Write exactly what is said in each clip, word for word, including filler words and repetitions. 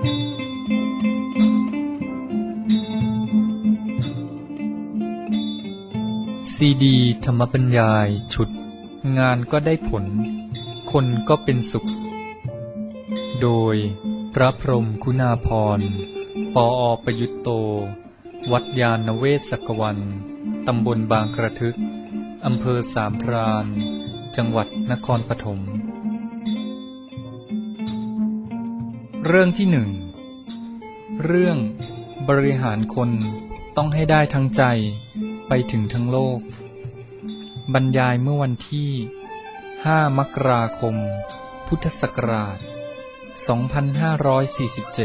ซีดีธรรมบรรยายชุดงานก็ได้ผลคนก็เป็นสุขโดยพระพรหมคุณาภรณ์ ปอ.ประยุตโตวัดยานเวศกวันตำบลบางกระทึกอำเภอสามพรานจังหวัดนครปฐมเรื่องที่หนึ่งเรื่องบริหารคนต้องให้ได้ทั้งใจไปถึงทั้งโลกบรรยายเมื่อวันที่ห้ามกราคมพุทธศักราชสองพันห้าร้อยสี่สิบเจ็ด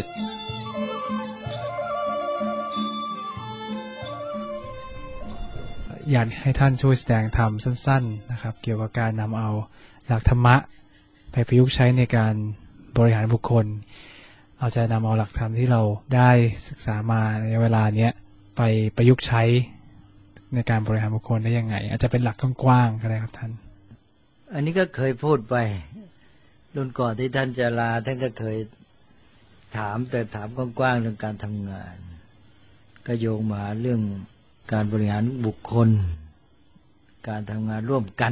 อยากให้ท่านช่วยแสดงธรรมสั้นๆนะครับเกี่ยวกับการนำเอาหลักธรรมะไปประยุกต์ใช้ในการบริหารบุคคลเราจะนำเอาหลักธรรมที่เราได้ศึกษามาในเวลาเนี้ยไปประยุกต์ใช้ในการบริหารบุคคลได้ยังไงอาจจะเป็นหลักกว้างๆก็ได้ครับท่านอันนี้ก็เคยพูดไปรุ่นก่อนที่ท่านจะลาท่านก็เคยถามแต่ถามกว้างๆเรื่องการทำงานก็โยงมาเรื่องการบริหารบุคคลการทำงานร่วมกัน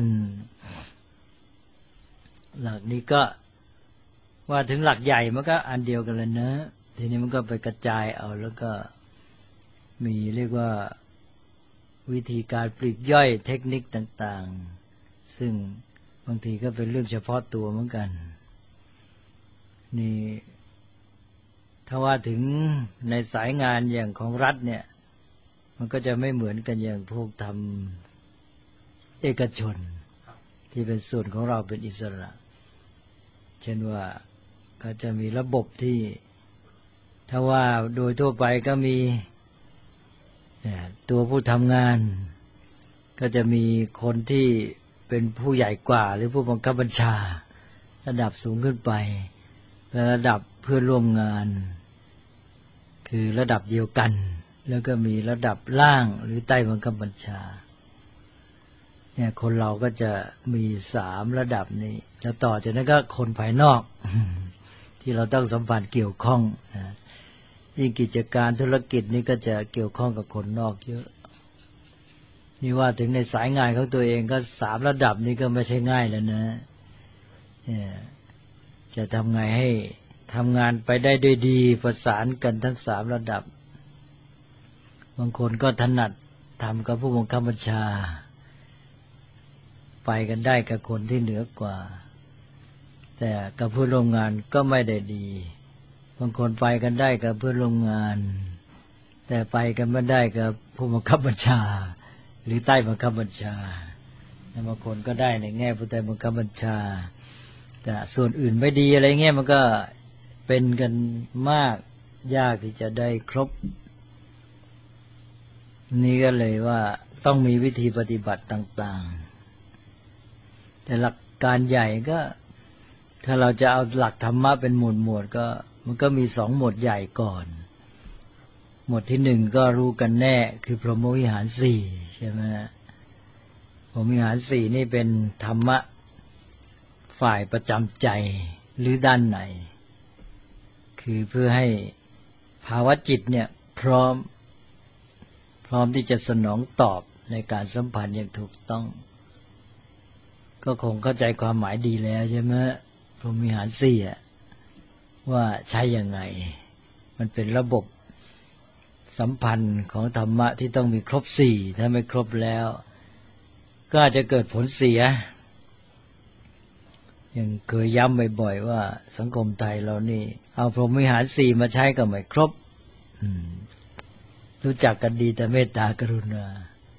หลักนี้ก็ว่าถึงหลักใหญ่มันก็อันเดียวกันเลยนะทีนี้มันก็ไปกระจายเอาแล้วก็มีเรียกว่าวิธีการปลีกย่อยเทคนิคต่างๆซึ่งบางทีก็เป็นเรื่องเฉพาะตัวเหมือนกันนี่ถ้าว่าถึงในสายงานอย่างของรัฐเนี่ยมันก็จะไม่เหมือนกันอย่างพวกทำเอกชนที่เป็นส่วนของเราเป็นอิสระเช่นว่าก็จะมีระบบที่ถ้าว่าโดยทั่วไปก็มีตัวผู้ทำงานก็จะมีคนที่เป็นผู้ใหญ่กว่าหรือผู้บังคับบัญชาระดับสูงขึ้นไปและระดับเพื่อนร่วมงานคือระดับเดียวกันแล้วก็มีระดับล่างหรือใต้บังคับบัญชาเนี่ยคนเราก็จะมีสามระดับนี้แล้วต่อจากนั้นก็คนภายนอกที่เราต้องสัมพันธ์เกี่ยวข้องยิ่งกิจการธุรกิจนี่ก็จะเกี่ยวข้องกับคนนอกเยอะนี่ว่าถึงในสายงานของตัวเองก็สามระดับนี้ก็ไม่ใช่ง่ายแล้วนะเนี่ยจะทำไงให้ทำงานไปได้ด้วยดีประสานกันทั้งสามระดับบางคนก็ถนัดทำกับผู้บังคับบัญชาไปกันได้กับคนที่เหนือกว่าแต่กับผู้ร่วมงานก็ไม่ได้ดีบางคนไปกันได้กับเพื่อนร่วมงานแต่ไปกันไม่ได้กับผู้บังคับบัญชาหรือใต้บังคับบัญชาบางคนก็ได้ในแง่ผู้ใต้บังคับบัญชาแต่ส่วนอื่นไม่ดีอะไรเงี้ยมันก็เป็นกันมากยากที่จะได้ครบนี่ก็เลยว่าต้องมีวิธีปฏิบัติต่างๆแต่หลักการใหญ่ก็ถ้าเราจะเอาหลักธรรมะเป็นหมวดหมวดก็มันก็มีสองหมวดใหญ่ก่อนหมวดที่หนึ่งก็รู้กันแน่คือพรหมวิหารสี่ใช่ไหมพรหมวิหารสี่นี่เป็นธรรมะฝ่ายประจำใจหรือด้านไหนคือเพื่อให้ภาวะจิตเนี่ยพร้อมพร้อมที่จะสนองตอบในการสัมพันธ์อย่างถูกต้องก็คงเข้าใจความหมายดีแล้วใช่ไหมพรหมวิหารสี่ว่าใช้ยังไงมันเป็นระบบสัมพันธ์ของธรรมะที่ต้องมีครบสี่ถ้าไม่ครบแล้วก็อาจจะเกิดผลเสียอย่างเคยย้ำบ่อยๆว่าสังคมไทยเรานี่เอาพรหมวิหารสี่มาใช้ก็ไม่ครบรู้จักกันดีแต่เมตตากรุณา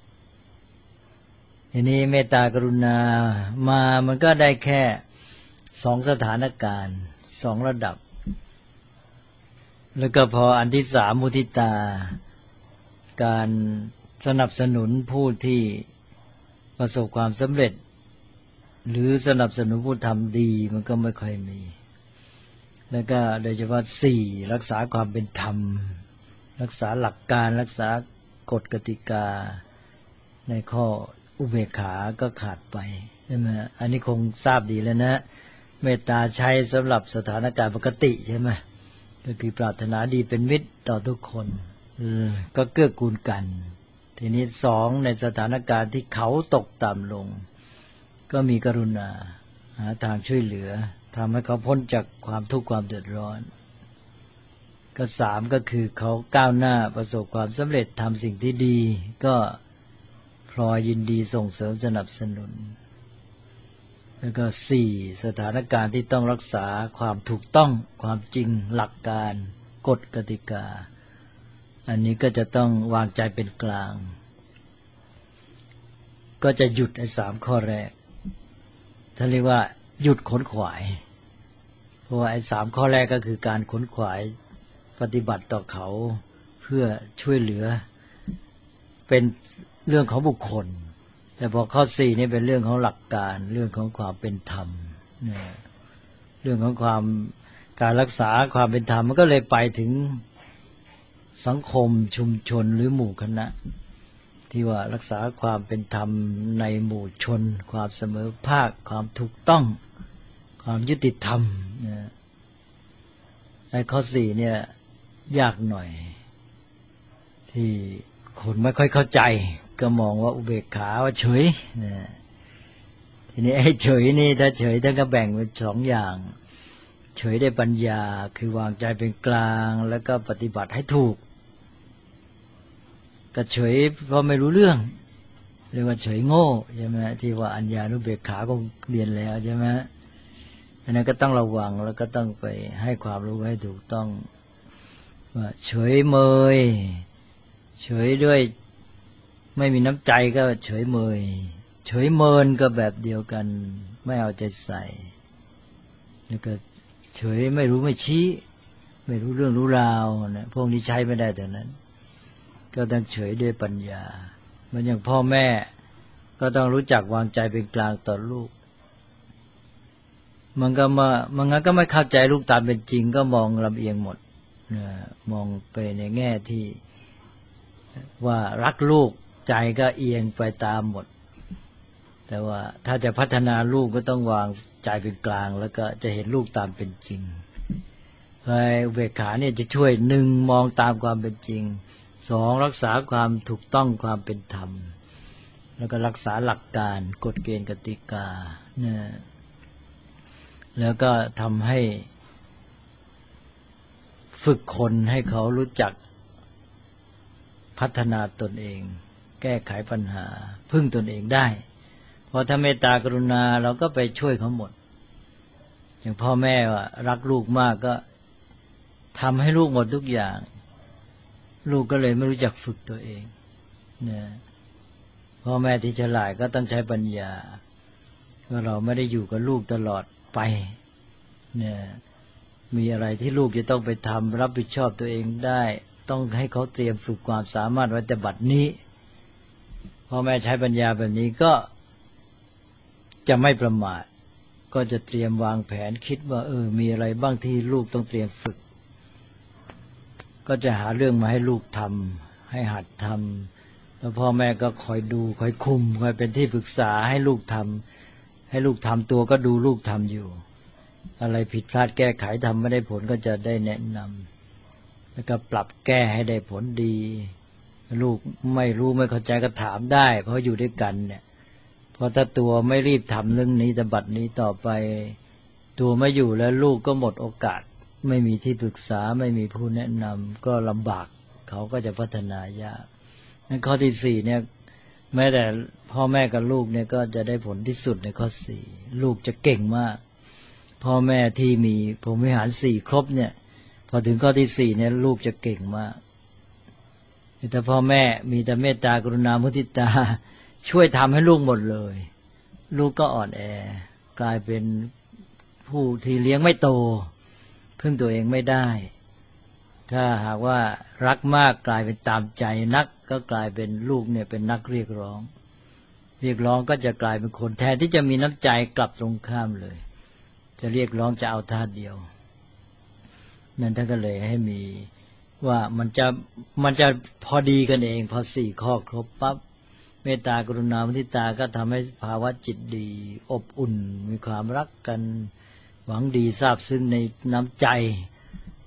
ทีนี้เมตตากรุณามามันก็ได้แค่สองสถานการณ์สองระดับแล้วก็พออันที่สามมุทิตาการสนับสนุนผู้ที่ประสบความสำเร็จหรือสนับสนุนผู้ทำดีมันก็ไม่ค่อยมีแล้วก็โดยเฉพาะสี่รักษาความเป็นธรรมรักษาหลักการรักษากฎกติกาในข้ออุเบกขาก็ขาดไปใช่ไหมอันนี้คงทราบดีแล้วนะเมตตาใช้สำหรับสถานการณ์ปกติใช่ไหมก็คือปรารถนาดีเป็นมิตรต่อทุกคนก็เกื้อกูลกันทีนี้สองในสถานการณ์ที่เขาตกต่ำลงก็มีกรุณาหาทางช่วยเหลือทำให้เขาพ้นจากความทุกข์ความเดือดร้อนก็สามก็คือเขาก้าวหน้าประสบความสำเร็จทำสิ่งที่ดีก็พลอยยินดีส่งเสริมสนับสนุนแล้วก็สี่สถานการณ์ที่ต้องรักษาความถูกต้องความจริงหลักการกฎกติกาอันนี้ก็จะต้องวางใจเป็นกลางก็จะหยุดไอ้สามข้อแรกท่านเรียกว่าหยุดขนขวายเพราะว่าไอ้สามข้อแรกก็คือการขนขวายปฏิบัติต่อเขาเพื่อช่วยเหลือเป็นเรื่องของบุคคลแต่พอข้อสี่นี่เป็นเรื่องของหลักการเรื่องของความเป็นธรรมเนี่ยเรื่องของความการรักษาความเป็นธรรมมันก็เลยไปถึงสังคมชุมชนหรือหมู่คณะที่ว่ารักษาความเป็นธรรมในหมู่ชนความเสมอภาคความถูกต้องความยุติธรรมเนี่ยไอ้ข้อสี่เนี่ยยากหน่อยที่คนไม่ค่อยเข้าใจก็มองว่าอุเบกขาว่าเฉยเนี่ยทีนี้ไอ้เฉยนี่ถ้าเฉยท่านก็แบ่งเป็นสองอย่างเฉยได้ปัญญาคือวางใจเป็นกลางแล้วก็ปฏิบัติให้ถูกก็เฉยเพราะไม่รู้เรื่องเรียกว่าเฉยโง่ใช่ไหมที่ว่าอัญญานุเบกขาก็เรียนแล้วใช่ไหมอันนั้นก็ต้องระวังแล้วก็ต้องไปให้ความรู้ให้ถูกต้องว่าเฉยเมยเฉยด้วยไม่มีน้ำใจก็เฉยเมยเฉยเมินก็แบบเดียวกันไม่เอาใจใส่แล้วก็เฉยไม่รู้ไม่ชี้ไม่รู้เรื่องรู้ราวนะพวกนี้ใช้ไม่ได้แต่นั้นก็ต้องเฉยด้วยปัญญาเหมือนอย่างพ่อแม่ก็ต้องรู้จักวางใจเป็นกลางต่อลูกมันก็มามันงั้นก็ไม่เข้าใจลูกตามเป็นจริงก็มองลำเอียงหมดนะมองไปในแง่ที่ว่ารักลูกใจก็เอียงไปตามหมดแต่ว่าถ้าจะพัฒนาลูกก็ต้องวางใจเป็นกลางแล้วก็จะเห็นลูกตามเป็นจริงไอ้อุเบกขาเนี่ยจะช่วยหนึ่งมองตามความเป็นจริงสองรักษาความถูกต้องความเป็นธรรมแล้วก็รักษาหลักการกฎเกณฑ์กติกาเนี่ยแล้วก็ทำให้ฝึกคนให้เขารู้จักพัฒนาตนเองแก้ไขปัญหาพึ่งตนเองได้เพราะถ้าเมตตากรุณาเราก็ไปช่วยเขาหมดอย่างพ่อแม่ว่ารักลูกมากก็ทำให้ลูกหมดทุกอย่างลูกก็เลยไม่รู้จักฝึกตัวเองเนี่ยพ่อแม่ที่ฉลาดก็ต้องใช้ปัญญาว่าเราไม่ได้อยู่กับลูกตลอดไปเนี่ยมีอะไรที่ลูกจะต้องไปทำรับผิดชอบตัวเองได้ต้องให้เขาเตรียมฝึกความสามารถไว้แต่บัดนี้พ่อแม่ใช้ปัญญาแบบนี้ก็จะไม่ประมาทก็จะเตรียมวางแผนคิดว่าเออมีอะไรบ้างที่ลูกต้องเตรียมฝึกก็จะหาเรื่องมาให้ลูกทำให้หัดทำแล้วพ่อแม่ก็คอยดูคอยคุมคอยเป็นที่ปรึกษาให้ลูกทำให้ลูกทำตัวก็ดูลูกทำอยู่อะไรผิดพลาดแก้ไขทำไม่ได้ผลก็จะได้แนะนำแล้วก็ปรับแก้ให้ได้ผลดีลูกไม่รู้ไม่เข้าใจก็ถามได้เพราะอยู่ด้วยกันเนี่ยพอถ้าตัวไม่รีบทำเรื่องนี้แต่บัดนี้ต่อไปตัวไม่อยู่แล้วลูกก็หมดโอกาสไม่มีที่ปรึกษาไม่มีผู้แนะนำก็ลำบากเขาก็จะพัฒนายากในข้อที่สี่เนี่ยแม้แต่พ่อแม่กับลูกเนี่ยก็จะได้ผลที่สุดในข้อสี่ลูกจะเก่งมากพ่อแม่ที่มีพรหมวิหารสี่ครบเนี่ยพอถึงข้อที่สี่เนี่ยลูกจะเก่งมากแต่พ่อแม่มีแต่เมตตากรุณามุทิตาช่วยทำให้ลูกหมดเลยลูกก็อ่อนแอกลายเป็นผู้ที่เลี้ยงไม่โตพึ่งตัวเองไม่ได้ถ้าหากว่ารักมากกลายเป็นตามใจนักก็กลายเป็นลูกเนี่ยเป็นนักเรียกร้องเรียกร้องก็จะกลายเป็นคนแทนที่จะมีน้ำใจกลับตรงข้ามเลยจะเรียกร้องจะเอาท่าเดียวนั่นท่านก็เลยให้มีว่ามันจะมันจะพอดีกันเองพอสี่ข้อครบปั๊บเมตตากรุณามุทิตาก็ทำให้ภาวะจิตดีอบอุ่นมีความรักกันหวังดีซาบซึ้งในน้ำใจแต่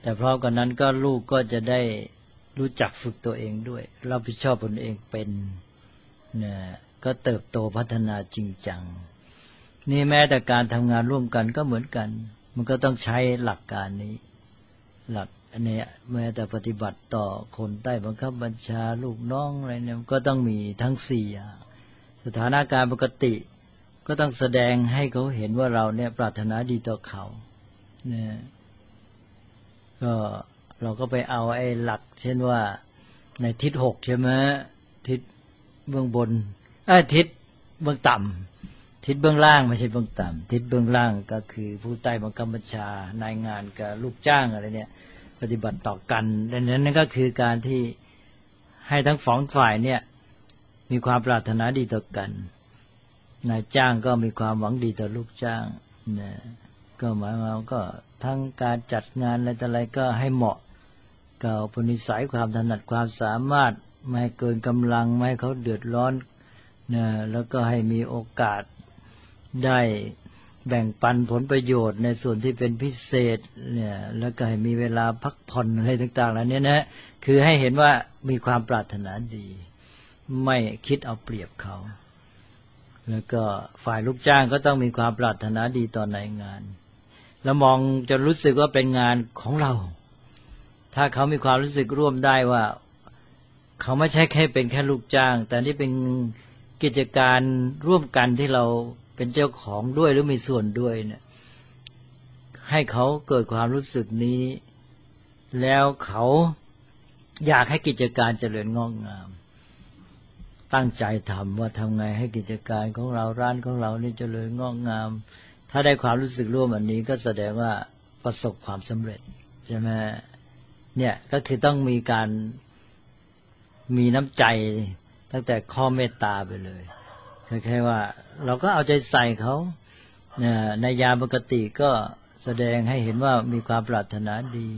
แต่พร้อมกันนั้นก็ลูกก็จะได้รู้จักฝึกตัวเองด้วยรับผิดชอบตนเองเป็นนะก็เติบโตพัฒนาจริงจังนี่แม้แต่การทำงานร่วมกันก็เหมือนกันมันก็ต้องใช้หลักการนี้หลักอันนี้แม้แต่ปฏิบัติต่อคนใต้บังคับบัญชาลูกน้องอะไรเนี่ยก็ต้องมีทั้งสี่อย่างสถานการณ์ปกติก็ต้องแสดงให้เขาเห็นว่าเราเนี่ยปรารถนาดีต่อเขาเนี่ยก็เราก็ไปเอาไอ้หลักเช่นว่าในทิศหกใช่ไหมทิศเบื้องบนไอ้ทิศเบื้องต่ำทิศเบื้องล่างไม่ใช่เบื้องต่ำทิศเบื้องล่างก็คือผู้ใต้บังคับบัญชานายงานกับลูกจ้างอะไรเนี่ยปฏิบัติต่อกันดังนั้นนั่นก็คือการที่ให้ทั้งสองฝ่ายเนี่ยมีความปรารถนาดีต่อกันนายจ้างก็มีความหวังดีต่อลูกจ้างนะก็หมายความก็ทั้งการจัดงานอะไรต่ออะไรก็ให้เหมาะกับอุปนิสัยความถนัดความสามารถไม่ให้เกินกำลังไม่ให้เขาเดือดร้อนนะแล้วก็ให้มีโอกาสได้แบ่งปันผลประโยชน์ในส่วนที่เป็นพิเศษเนี่ยแล้วก็ให้มีเวลาพักผ่อนอะไรต่างๆเหล่านี้นะคือให้เห็นว่ามีความปรารถนาดีไม่คิดเอาเปรียบเขาแล้วก็ฝ่ายลูกจ้างก็ต้องมีความปรารถนาดีต่อนายงานแล้วมองจนรู้สึกว่าเป็นงานของเราถ้าเขามีความรู้สึกร่วมได้ว่าเขาไม่ใช่แค่เป็นแค่ลูกจ้างแต่นี่เป็นกิจการร่วมกันที่เราเป็นเจ้าของด้วยหรือมีส่วนด้วยเนี่ยให้เขาเกิดความรู้สึกนี้แล้วเขาอยากให้กิจการเจริญงอกงามตั้งใจทำว่าทำไงให้กิจการของเราร้านของเรานี่เจริญงอกงามถ้าได้ความรู้สึกร่วมอันนี้ก็แสดงว่าประสบความสำเร็จใช่ไหมเนี่ยก็คือต้องมีการมีน้ำใจตั้งแต่ข้อเมตตาไปเลยแค่ว่าเราก็เอาใจใส่เขาในยามปกติก็แสดงให้เห็นว่ามีความปรารถนาดี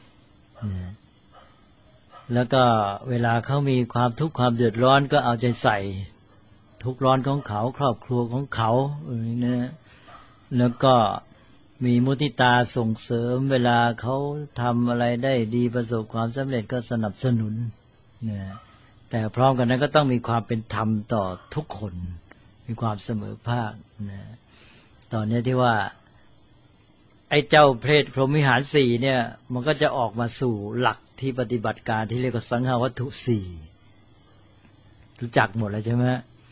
แล้วก็เวลาเขามีความทุกข์ความเดือดร้อนก็เอาใจใส่ทุกข์ร้อนของเขาครอบครัวของเขาอย่างนี้นะแล้วก็มีมุทิตาส่งเสริมเวลาเขาทำอะไรได้ดีประสบความสำเร็จก็สนับสนุนนะแต่พร้อมกันนั้นก็ต้องมีความเป็นธรรมต่อทุกคนมีความเสมอภาคนะตอนนี้ที่ว่าไอ้เจ้าเพศพรหมวิหารสี่เนี่ยมันก็จะออกมาสู่หลักที่ปฏิบัติการที่เรียกว่าสังฆวัตถุสี่รู้จักหมดแล้วใช่ไหม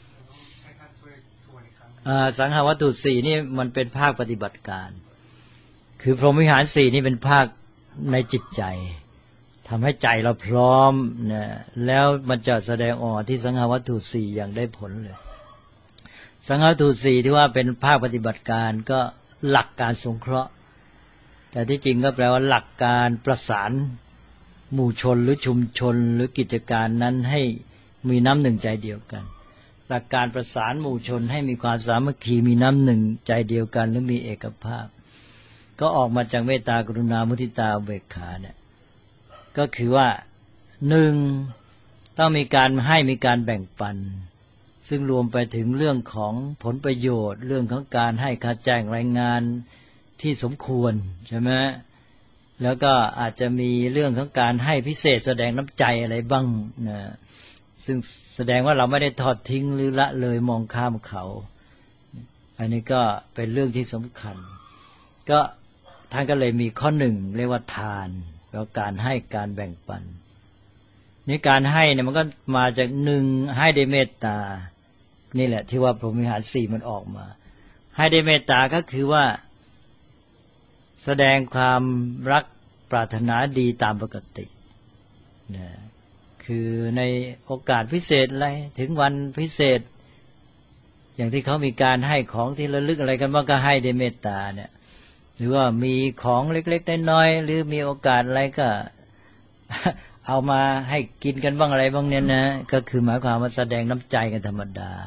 สังฆวัตถุสี่นี่มันเป็นภาคปฏิบัติการคือพรหมวิหารสี่นี่เป็นภาคในจิตใจทำให้ใจเราพร้อมนะแล้วมันจะแสดงออกที่สังฆวัตถุสี่อย่างได้ผลเลยสังฆวัตถุสี่ที่ว่าเป็นภาคปฏิบัติการก็หลักการสงเคราะห์แต่ที่จริงก็แปลว่าหลักการประสานหมู่ชนหรือชุมชนหรือกิจการนั้นให้มีน้ำหนึ่งใจเดียวกันหลักการประสานหมู่ชนให้มีความสามัคคีมีน้ำหนึ่งใจเดียวกันหรือมีเอกภาพก็ออกมาจากเมตตากรุณามุทิตาอุเบกขาเนี่ยก็คือว่าหนึ่งต้องมีการให้มีการแบ่งปันซึ่งรวมไปถึงเรื่องของผลประโยชน์เรื่องของการให้ค่าจ้างรายงานที่สมควรใช่ไหมแล้วก็อาจจะมีเรื่องของการให้พิเศษแสดงน้ำใจอะไรบ้างนะซึ่งแสดงว่าเราไม่ได้ทอดทิ้งหรือละเลยมองข้ามเขาอันนี้ก็เป็นเรื่องที่สำคัญก็ท่านก็เลยมีข้อหนึ่งเรียกว่าทานแล้วการให้การแบ่งปันนี่การให้เนี่ยมันก็มาจากหนึ่งให้ด้วยเมตตานี่แหละที่ว่าพรหมวิหารสี่มันออกมาให้ด้วยเมตตาก็คือว่าแสดงความรักปรารถนาดีตามปกตินะคือในโอกาสพิเศษอะไรถึงวันพิเศษอย่างที่เขามีการให้ของที่ระลึกอะไรกันบ้างก็ให้ด้วยเมตตาเนี่ยหรือว่ามีของเล็กๆน้อยๆหรือมีโอกาสอะไรก็ เอามาให้กินกันบ้างอะไรบ้างเนี่ยนะก็คือหมายความว่าแสดงน้ำใจกันธรรมดา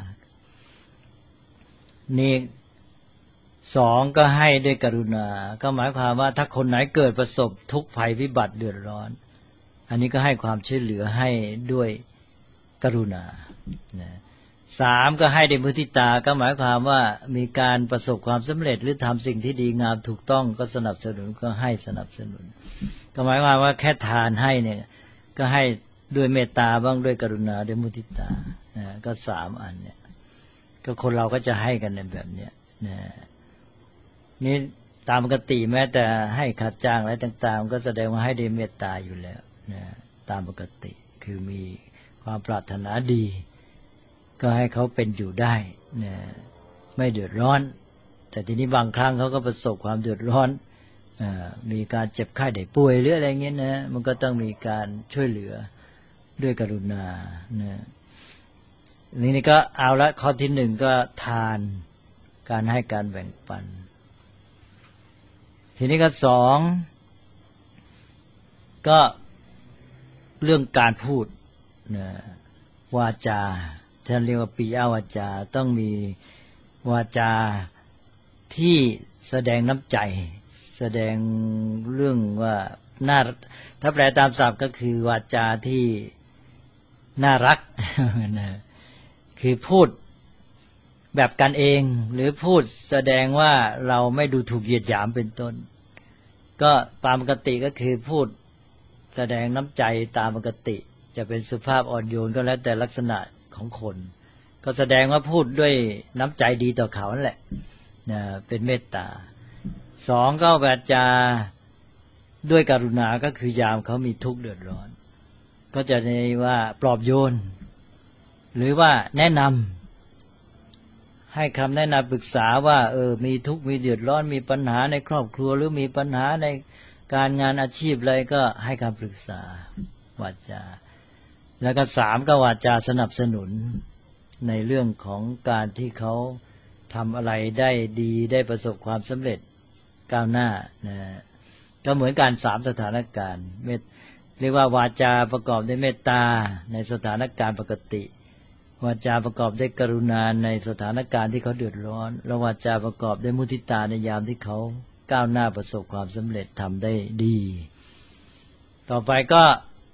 นี่สองก็ให้ด้วยกรุณาก็หมายความว่าถ้าคนไหนเกิดประสบทุกข์ภัยวิบัติเดือดร้อนอันนี้ก็ให้ความช่วยเหลือให้ด้วยกรุณานะสามก็ให้ด้วยมุทิตาก็หมายความว่ามีการประสบความสำเร็จหรือทำสิ่งที่ดีงามถูกต้องก็สนับสนุนก็ให้สนับสนุนก็หมายความว่าแค่ทานให้เนี่ยก็ให้ด้วยเมตตาบ้างด้วยกรุณาด้วยมุทิตานะก็สามอันเนี่ยก็คนเราก็จะให้กันในแบบเนี้ยนะนี่ตามปกติแม้แต่ให้ค่าจ้างอะไรต่างๆก็แสดงว่าให้ด้วยเมตตาอยู่แล้วนะตามปกติคือมีความปรารถนาดีก็ให้เขาเป็นอยู่ได้นะไม่เดือดร้อนแต่ทีนี้บางครั้งเขาก็ประสบความเดือดร้อนมีการเจ็บไข้ได้ป่วยหรืออะไรเงี้ยนะมันก็ต้องมีการช่วยเหลือด้วยกรุณานะนี่นี่ก็เอาละข้อที่หนึ่งก็ทานการให้การแบ่งปันทีนี้ก็สองก็เรื่องการพูดนะวาจาท่านเรียกว่าปิยวาจาต้องมีวาจาที่แสดงน้ำใจแสดงเรื่องว่าน่าถ้าแปลตามศัพท์ก็คือวาจาที่น่ารักนะคือพูดแบบกันเองหรือพูดแสดงว่าเราไม่ดูถูกเหยียดหยามเป็นต้นก็ตามปกติก็คือพูดแสดงน้ำใจตามปกติจะเป็นสุภาพอ่อนโยนก็แล้วแต่ลักษณะของคนก็แสดงว่าพูดด้วยน้ำใจดีต่อเขานั่นแหละนะเป็นเมตตาสองก็วาจาด้วยกรุณาก็คือยามเขามีทุกข์เดือดร้อนก็จะในว่าปลอบโยนหรือว่าแนะนำให้คำแนะนำปรึกษาว่าเออมีทุกข์มีเดือดร้อนมีปัญหาในครอบครัวหรือมีปัญหาในการงานอาชีพอะไรก็ให้คำปรึกษาวาจาแล้วก็สามก็วาจาสนับสนุนในเรื่องของการที่เขาทำอะไรได้ดีได้ประสบความสำเร็จก้าวหน้านะก็เหมือนการสามสถานการณ์เรียกว่าวาจาประกอบด้วยเมตตาในสถานการณ์ปกติวาจาประกอบด้วยกรุณาในสถานการณ์ที่เขาเดือดร้อนและวาจาประกอบด้วยมุทิตาในยามที่เขาก้าวหน้าประสบความสำเร็จทำได้ดีต่อไปก็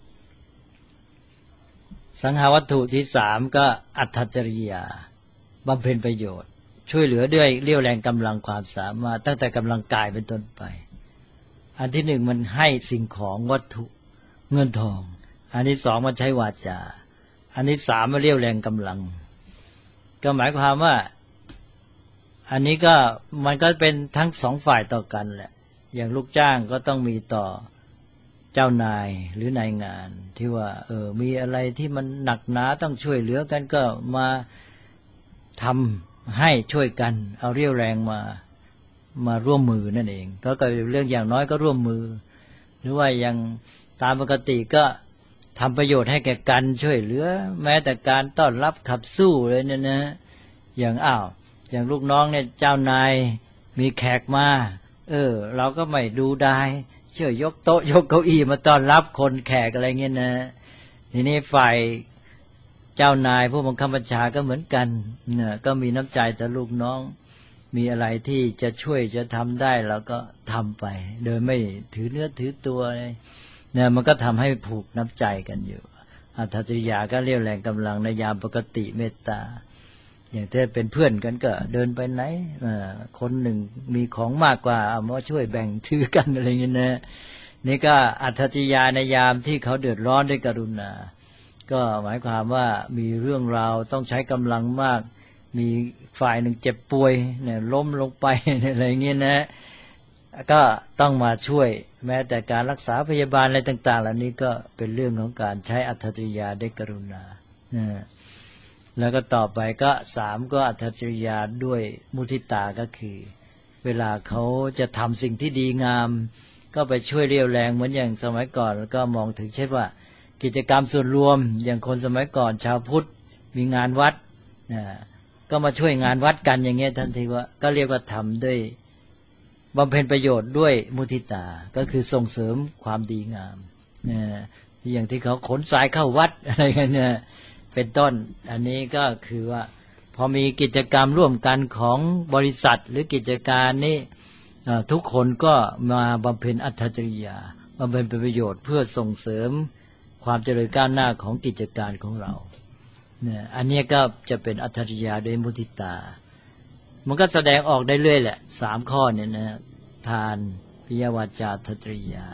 สังหาวัตถุที่สามก็อัตถจริยาบำเพ็ญประโยชน์ช่วยเหลือด้วยเรี่ยวแรงกำลังความสามารถตั้งแต่กำลังกายเป็นต้นไปอันที่หนึ่งมันให้สิ่งของวัตถุเงินทองอันที่สองมันใช้วาจาอันที่สามมันเรี่ยวแรงกำลังก็หมายความว่าอันนี้ก็มันก็เป็นทั้งสองฝ่ายต่อกันแหละอย่างลูกจ้างก็ต้องมีต่อเจ้านายหรือนายงานที่ว่าเออมีอะไรที่มันหนักหนาต้องช่วยเหลือกันก็มาทำให้ช่วยกันเอาเรี่ยวแรงมามาร่วมมือนั่นเองก็ก็เรื่องอย่างน้อยก็ร่วมมือหรือว่าอย่างตามปกติก็ทำประโยชน์ให้แก่กันช่วยเหลือแม้แต่การต้อนรับขับสู้เลยเนี่ยนะอย่างอ้าวอย่างลูกน้องเนี่ยเจ้านายมีแขกมาเออเราก็ไม่ดูได้เชื่อยกโต๊ะยกเก้าอี้มาต้อนรับคนแขกอะไรเงี้ยนะทีนี้ฝ่ายเจ้านายผู้บังคับบัญชาก็เหมือนกันเนี่ยก็มีน้ำใจต่อลูกน้องมีอะไรที่จะช่วยจะทำได้เราก็ทำไปโดยไม่ถือเนื้อถือตัวเนี่ยมันก็ทำให้ผูกน้ำใจกันอยู่อัตถจริยาก็เรียวแรงกำลังในยามปกติเมตตาอย่างถ้าเป็นเพื่อนกันก็เดินไปไหนคนหนึ่งมีของมากกว่าเอามาช่วยแบ่งถือกันอะไรเงี้ยนะนี่ก็อัตถจริยาในยามที่เขาเดือดร้อนด้วยกรุณาก็หมายความว่ามีเรื่องราวต้องใช้กำลังมากมีฝ่ายหนึ่งเจ็บป่วยเนี่ยล้มลงไปอะไรเงี้ยนะก็ต้องมาช่วยแม้แต่การรักษาพยาบาลอะไรต่างๆเหล่านี้ก็เป็นเรื่องของการใช้อัตถจริยาด้วยกรุณานะแล้วก็ต่อไปก็สามก็อัตถจริยาด้วยมุทิตาก็คือเวลาเขาจะทำสิ่งที่ดีงามก็ไปช่วยเรี่ยวแรงเหมือนอย่างสมัยก่อนแล้วก็มองถึงเช่นว่ากิจกรรมส่วนรวมอย่างคนสมัยก่อนชาวพุทธมีงานวัดนะก็มาช่วยงานวัดกันอย่างเงี้ยทันทีว่าก็เรียกว่าทำด้วยบำเพ็ญประโยชน์ด้วยมุทิตาก็คือส่งเสริมความดีงามนะอย่างที่เขาขนทรายเข้าวัดอะไรกันเนี่ยเป็นต้นอันนี้ก็คือว่าพอมีกิจกรรมร่วมกันของบริษัทหรือกิจการนี้ทุกคนก็มาบำเพ็ญอัตถจริยาบำเพ็ญเป็นประโยชน์เพื่อส่งเสริมความเจริญก้าวหน้าของกิจการของเราเนี่ยอันนี้ก็จะเป็นอัตถริยาด้วยมุทิตามันก็แสดงออกได้เรื่อยแหละสามข้อเนี่ยนะทานปิยวาจาทัตตริยา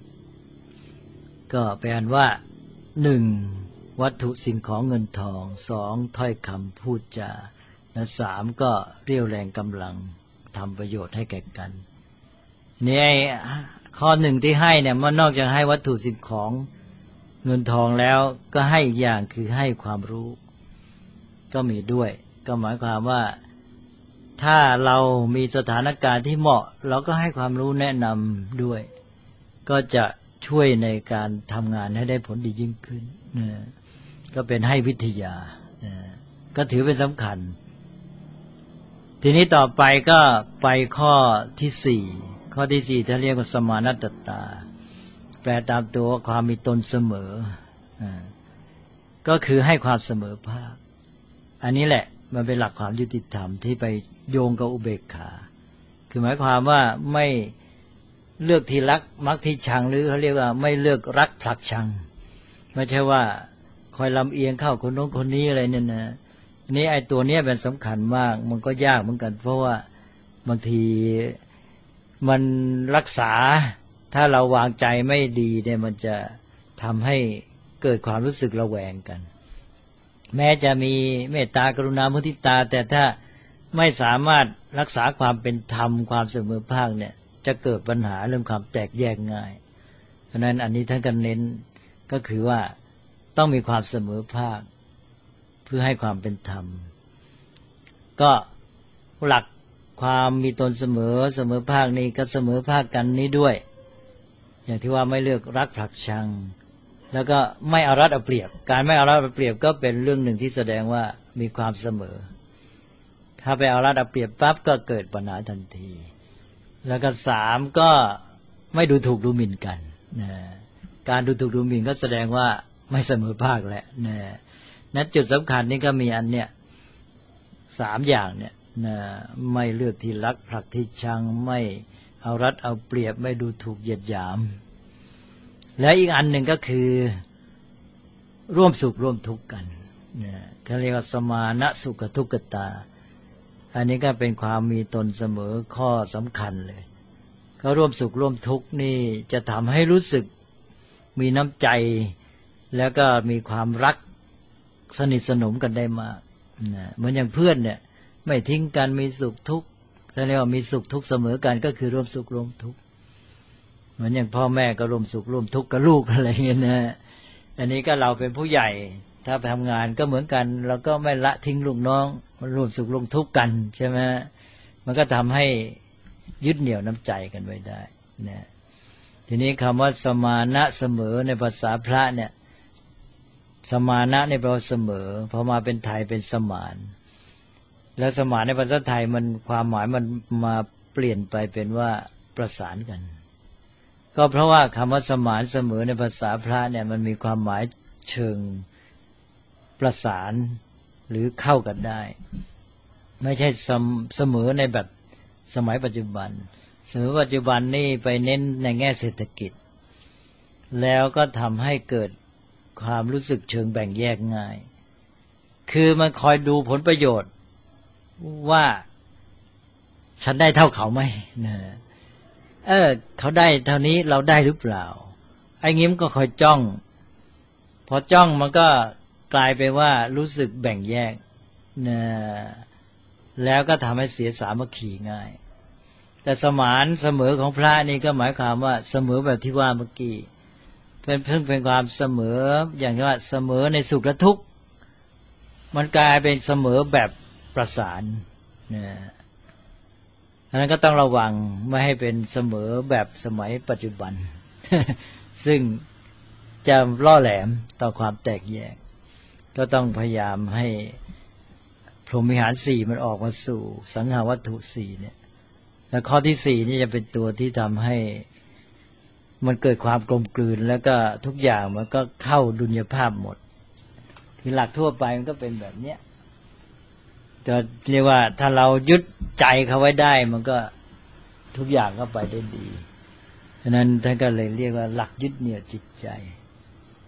ก็แปลว่าหนึ่งวัตถุสิ่งของเงินทองสองถ้อยคำพูดจาและสามก็เรี่ยวแรงกำลังทำประโยชน์ให้แก่กันนี่ข้อหนึ่งที่ให้เนี่ยมันนอกจากให้วัตถุสิ่งของเงินทองแล้วก็ให้อีกอย่างคือให้ความรู้ก็มีด้วยก็หมายความว่าถ้าเรามีสถานการณ์ที่เหมาะเราก็ให้ความรู้แนะนำด้วยก็จะช่วยในการทำงานให้ได้ผลดียิ่งขึ้นนะก็เป็นให้วิทยานะก็ถือเป็นสำคัญทีนี้ต่อไปก็ไปข้อที่สี่ข้อที่สี่ท่านเรียกว่าสมานัตตาแปลตามตัวความมีตนเสมออ่าก็คือให้ความเสมอภาคอันนี้แหละมันเป็นหลักความยุติธรรมที่ไปโยงกับอุเบกขาคือหมายความว่าไม่เลือกที่รักมักที่ชังหรือเขาเรียกว่าไม่เลือกรักผลักชังไม่ใช่ว่าคอยลำเอียงเข้าคนโน้นคนนี้อะไรเนี่ยนะนี่ไอ้ตัวเนี้ยเป็นสำคัญมากมันก็ยากเหมือนกันเพราะว่าบางทีมันรักษาถ้าเราวางใจไม่ดีเนี่ยมันจะทำให้เกิดความรู้สึกระแวงกันแม้จะมีเมตตากรุณามุทิตาแต่ถ้าไม่สามารถรักษาความเป็นธรรมความเสมอภาคเนี่ยจะเกิดปัญหาเรื่องความแตกแยกง่ายเพราะนั้นอันนี้ท่านก็เน้นก็คือว่าต้องมีความเสมอภาคเพื่อให้ความเป็นธรรมก็หลักความมีตนเสมอเสมอภาคนี้ก็เสมอภาคกันนี้ด้วยอย่างที่ว่าไม่เลือกรักผลักชังแล้วก็ไม่เอารัดเอาเปรียบการไม่เอารัดเอาเปรียบก็เป็นเรื่องหนึ่งที่แสดงว่ามีความเสมอถ้าไปเอารัดเอาเปรียบปั๊บก็เกิดปัญหาทันทีแล้วก็สามก็ไม่ดูถูกดูหมิ่นกันนะการดูถูกดูหมิ่นก็แสดงว่าไม่เสมอภาคแหละนะนั้นจุดสำคัญนี่ก็มีอันเนี้ยสามอย่างเนี่ยนะไม่เลือกที่รักผลักที่ชังไม่เอารัดเอาเปรียบไม่ดูถูกเหยียดหยามและอีกอันหนึ่งก็คือร่วมสุขร่วมทุกข์กันนะเขาเรียกว่าสมานะสุขทุกขตาอันนี้ก็เป็นความมีตนเสมอข้อสำคัญเลยก็ร่วมสุขร่วมทุกข์นี่จะทำให้รู้สึกมีน้ำใจแล้วก็มีความรักสนิทสนมกันได้มากนะเหมือนอย่างเพื่อนเนี่ยไม่ทิ้งกันมีสุขทุกข์ถ้าเรียกว่ามีสุขทุกข์เสมอกันก็คือร่วมสุขร่วมทุกข์เหมือนอย่างพ่อแม่ก็ร่วมสุขร่วมทุกข์กับลูกอะไรเงี้ยนะอันนี้ก็เราเป็นผู้ใหญ่ถ้าไปทำงานก็เหมือนกันเราก็ไม่ละทิ้งลูกน้องมันร่วมสุขร่วมทุกข์กันใช่ไหมมันก็ทำให้ยึดเหนี่ยวน้ำใจกันไว้ได้นะทีนี้คำว่าสมานะเสมอในภาษาพระเนี่ยสมานะในแปลว่าเสมอพอมาเป็นไทยเป็นสมานแล้วสมานในภาษาไทยมันความหมายมันมาเปลี่ยนไปเป็นว่าประสานกันก็เพราะว่าคำว่าสมานเสมอในภาษาพระเนี่ยมันมีความหมายเชิงประสานหรือเข้ากันได้ไม่ใช่เสมอในแบบสมัยปัจจุบันเสมอปัจจุบันนี่ไปเน้นในแง่เศรษฐกิจแล้วก็ทำให้เกิดความรู้สึกเชิงแบ่งแยกง่ายคือมันคอยดูผลประโยชน์ว่าฉันได้เท่าเขาไหมนะเออเขาได้เท่านี้เราได้หรือเปล่าไอ้งี้มันก็คอยจ้องพอจ้องมันก็กลายไปว่ารู้สึกแบ่งแยกนะแล้วก็ทำให้เสียสามัคคีง่ายแต่สมานเสมอของพระนี่ก็หมายความว่าเสมอแบบที่ว่าเมื่อกี้เป็นเพิ่งเป็นความเสมออย่างที่ว่าเสมอในสุขและทุกข์มันกลายเป็นเสมอแบบประสานนะอันนั้นก็ต้องระวังไม่ให้เป็นเสมอแบบสมัยปัจจุบัน ซึ่งจะล่อแหลมต่อความแตกแยกก็ต้องพยายามให้พรหมวิหารสี่มันออกมาสู่สังหาวัตถุสี่เนี่ยและข้อที่สี่นี่จะเป็นตัวที่ทำให้มันเกิดความกลมกลืนแล้วก็ทุกอย่างมันก็เข้าดุลยภาพหมดที่หลักทั่วไปมันก็เป็นแบบเนี้ยจะเรียกว่าถ้าเรายึดใจเขาไว้ได้มันก็ทุกอย่างก็ไปได้ดีฉะนั้นท่านก็เลยเรียกว่าหลักยึดเหนี่ยวจิตใจ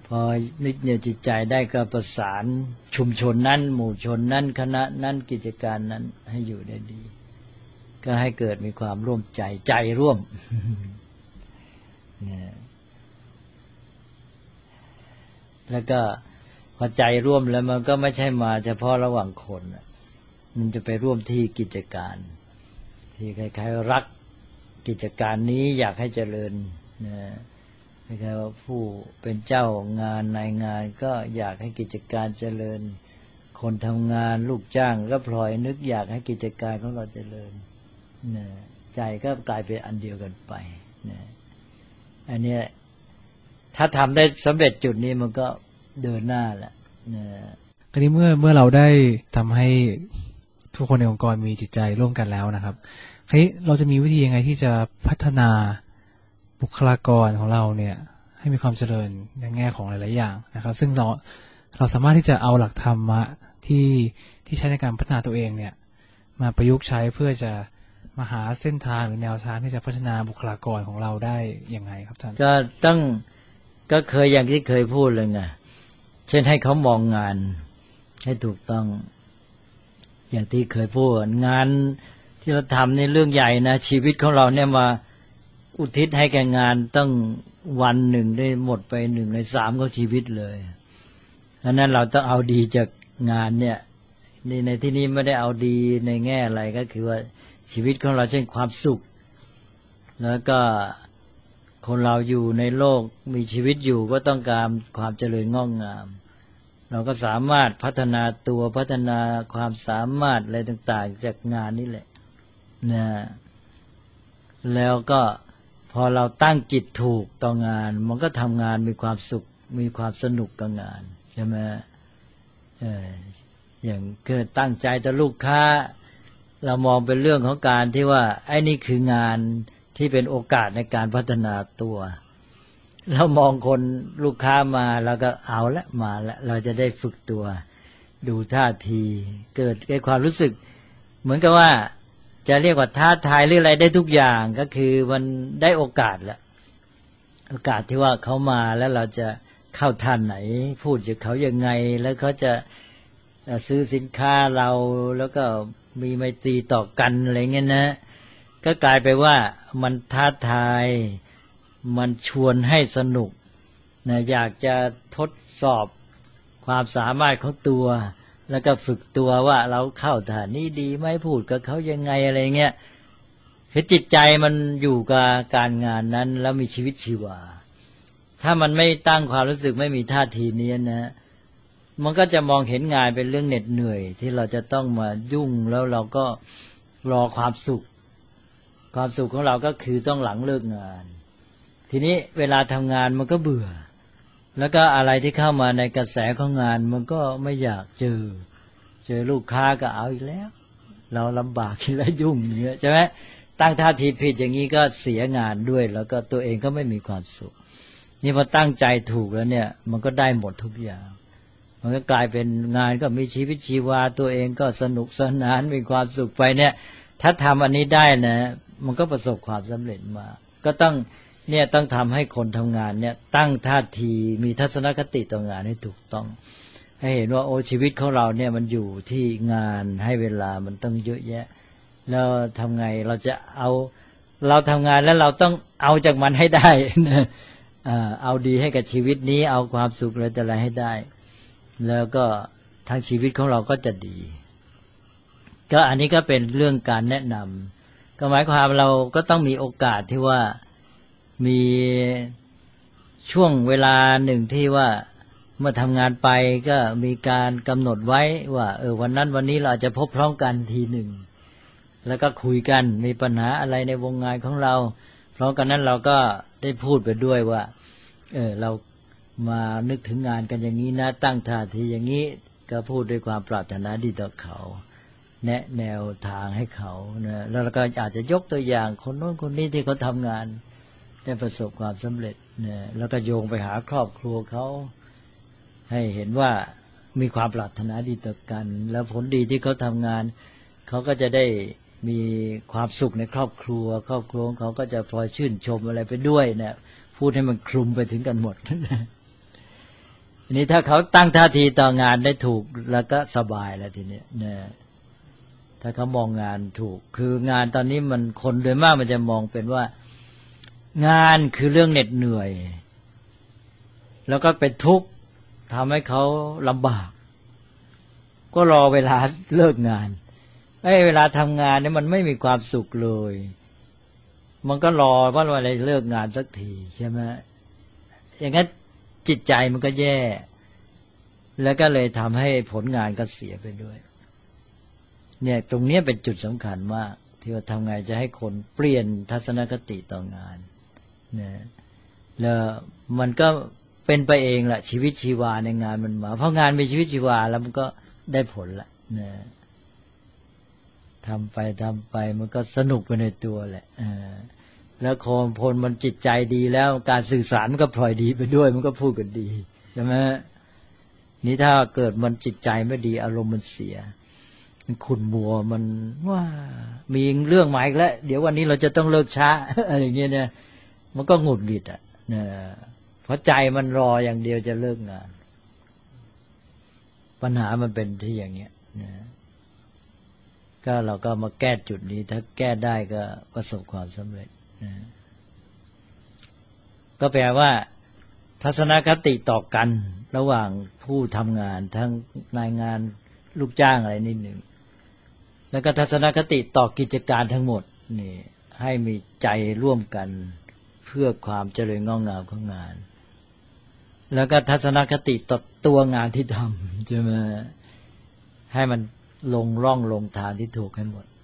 พอนึกเนี่ยจิตใจได้ก็ประสานชุมชนนั้นหมู่ชนนั้นคณะนั้นกิจการนั้นให้อยู่ได้ดีก็ให้เกิดมีความร่วมใจใจร่วม เนี่ยแล้วก็พอใจร่วมแล้วมันก็ไม่ใช่มาเฉพาะระหว่างคนมันจะไปร่วมที่กิจการที่ใครๆรักกิจการนี้อยากให้เจริญนะใครๆว่าผู้เป็นเจ้างานนายงานก็อยากให้กิจการเจริญคนทำงานลูกจ้างก็พลอยนึกอยากให้กิจการของเราเจริญนะใจก็กลายเป็นอันเดียวกันไปนะอันนี้ถ้าทำได้สำเร็จจุดนี้มันก็เดินหน้าแหละนะอันนี้เมื่อเมื่อเราได้ทำให้ทุกคนในองค์กรมีจิตใจร่วมกันแล้วนะครับคราวนี้เราจะมีวิธียังไงที่จะพัฒนาบุคลากรของเราเนี่ยให้มีความเจริญในแง่ของหลายๆอย่างนะครับซึ่งเราเราสามารถที่จะเอาหลักธรรมะที่ที่ใช้ในการพัฒนาตัวเองเนี่ยมาประยุกต์ใช้เพื่อจะมาหาเส้นทางหรือแนวทางที่จะพัฒนาบุคลากรของเราได้ยังไงครับท่านก็ต้องก็เคยอย่างที่เคยพูดเลยไงเช่นให้เขามองงานให้ถูกต้องอย่างที่เคยพูดงานที่เราทำในเรื่องใหญ่นะชีวิตของเราเนี่ยมาอุทิศให้แก่งานต้องวันหนึ่งได้หมดไปหนึ่งในสามของชีวิตเลยดังนั้นเราต้องเอาดีจากงานเนี่ยนี่ในที่นี้ไม่ได้เอาดีในแง่อะไรก็คือว่าชีวิตของเราเช่นความสุขแล้วก็คนเราอยู่ในโลกมีชีวิตอยู่ก็ต้องการความเจริญงอกงามเราก็สามารถพัฒนาตัวพัฒนาความสามารถอะไรต่างๆจากงานนี่แหละนะแล้วก็พอเราตั้งจิตถูกต่องานมันก็ทำงานมีความสุขมีความสนุกกับงานใช่ไหมเอออย่างเกิดตั้งใจต่อลูกค้าเรามองเป็นเรื่องของการที่ว่าไอ้นี่คืองานที่เป็นโอกาสในการพัฒนาตัวเรามองคนลูกค้ามาแล้วก็เอาละมาละเราจะได้ฝึกตัวดูท่าทีเกิดไอ้ความรู้สึกเหมือนกับว่าจะเรียกว่าท้าทายหรืออะไรได้ทุกอย่างก็คือมันได้โอกาสแล้วโอกาสที่ว่าเขามาแล้วเราจะเข้าท่านไหนพูดกับเขายังไงแล้วเขาจะซื้อสินค้าเราแล้วก็มีไมตรีต่อกันอะไรเงี้ยนะก็กลายไปว่ามันท้าทายมันชวนให้สนุกนะอยากจะทดสอบความสามารถของตัวแล้วก็ฝึกตัวว่าเราเข้าท่านี้ดีไหมพูดกับเขายังไงอะไรเงี้ยคือจิตใจมันอยู่กับการงานนั้นแล้วมีชีวิตชีวาถ้ามันไม่ตั้งความรู้สึกไม่มีท่าทีนี้นะมันก็จะมองเห็นงานเป็นเรื่องเหน็ดเหนื่อยที่เราจะต้องมายุ่งแล้วเราก็รอความสุขความสุขของเราก็คือต้องหลังเลิกงานทีนี้เวลาทำงานมันก็เบื่อแล้วก็อะไรที่เข้ามาในกระแสของงานมันก็ไม่อยากเจอเจอลูกค้าก็เอาอีกแล้วเราลำบากคิดแล้วยุ่งอย่างเงี้ยใช่ไหมตั้งท่าทีผิดอย่างนี้ก็เสียงานด้วยแล้วก็ตัวเองก็ไม่มีความสุขนี่พอตั้งใจถูกแล้วเนี่ยมันก็ได้หมดทุกอย่างมันก็กลายเป็นงานก็มีชีวิตชีวาตัวเองก็สนุกสนานมีความสุขไปเนี่ยถ้าทำอันนี้ได้นะมันก็ประสบความสำเร็จมาก็ต้องเนี่ยต้องทำให้คนทำงานเนี่ยตั้งท่าทีมีทัศนคติต่องานให้ถูกต้องให้เห็นว่าโอ้ชีวิตของเราเนี่ยมันอยู่ที่งานให้เวลามันต้องเยอะแยะแล้วทำไงเราจะเอาเราทำงานแล้วเราต้องเอาจากมันให้ได้นะเอาดีให้กับชีวิตนี้เอาความสุขอะไรแต่อะไรให้ได้แล้วก็ทั้งชีวิตของเราก็จะดีก็อันนี้ก็เป็นเรื่องการแนะนำก็หมายความเราก็ต้องมีโอกาสที่ว่ามีช่วงเวลาหนึ่งที่ว่าเมื่อทำงานไปก็มีการกำหนดไว้ว่าเออวันนั้นวันนี้เราอาจจะพบพร้อมกันทีหนึ่งแล้วก็คุยกันมีปัญหาอะไรในวงงานของเราพร้อมกันนั้นเราก็ได้พูดไปด้วยว่าเออเรามานึกถึงงานกันอย่างนี้นะตั้งท่าทีอย่างนี้ก็พูดด้วยความปรารถนาดีต่อเขาแนะแนวทางให้เขานะแล้วเราก็อาจจะยกตัวอย่างคนโน้นคนนี้ที่เขาทำงานได้ประสบความสำเร็จนะแล้วก็โยงไปหาครอบครัวเขาให้เห็นว่ามีความปรารถนาดีต่อกันแล้วผลดีที่เขาทำงานเขาก็จะได้มีความสุขในครอบครัวครอบครัวของเขาก็จะพลอยชื่นชมอะไรไปด้วยนะพูดให้มันคลุมไปถึงกันหมดทีนี้ถ้าเขาตั้งท่าทีต่องานได้ถูกแล้วก็สบายแล้วทีนี้เนี่ยถ้าเขามองงานถูกคืองานตอนนี้มันคนโดยมากมันจะมองเป็นว่างานคือเรื่องเหน็ดเหนื่อยแล้วก็เป็นทุกข์ทำให้เขาลำบากก็รอเวลาเลิกงานไอ้เวลาทำงานเนี่ยมันไม่มีความสุขเลยมันก็รอว่าวันไหนเลิกงานสักทีใช่ไหมอย่างนั้นจิตใจมันก็แย่แล้วก็เลยทำให้ผลงานก็เสียไปด้วยเนี่ยตรงนี้เป็นจุดสำคัญมากที่ว่าทำไงจะให้คนเปลี่ยนทัศนคติต่องานเนี่ยแล้วมันก็เป็นไปเองแหละชีวิตชีวาในงานมันมาเพราะงานมีชีวิตชีวาแล้วมันก็ได้ผลละเนี่ยทำไปทำไปมันก็สนุกไปในตัวแหละแล้วคนพลมันจิตใจดีแล้วการสื่อสารมันก็พลอยดีไปด้วยมันก็พูดกันดีใช่ไหมนี่ถ้าเกิดมันจิตใจไม่ดีอารมณ์มันเสียมันขุ่นมัวมันว่ามีเรื่องใหม่อีกแล้วเดี๋ยววันนี้เราจะต้องเลิกช้าอะไรอย่างเงี้ยเนี่ยมันก็หงุดหงิดอ่ะเนี่ยเพราะใจมันรออย่างเดียวจะเลิกงานปัญหามันเป็นที่อย่างเงี้ยนะก็เราก็มาแก้จุดนี้ถ้าแก้ได้ก็ประสบความสำเร็จนะก็แปลว่าทัศนคติต่อกันระหว่างผู้ทำงานทั้งนายงานลูกจ้างอะไรนิดหนึ่งแล้วก็ทัศนคติต่อกิจการทั้งหมดนี่ให้มีใจร่วมกันเพื่อความเจริญงอกงามของงานแล้วก็ทัศนคติต่อตัวงานที่ทำใช่ไหมให้มันลงร่องลงทางที่ถูกให้หมด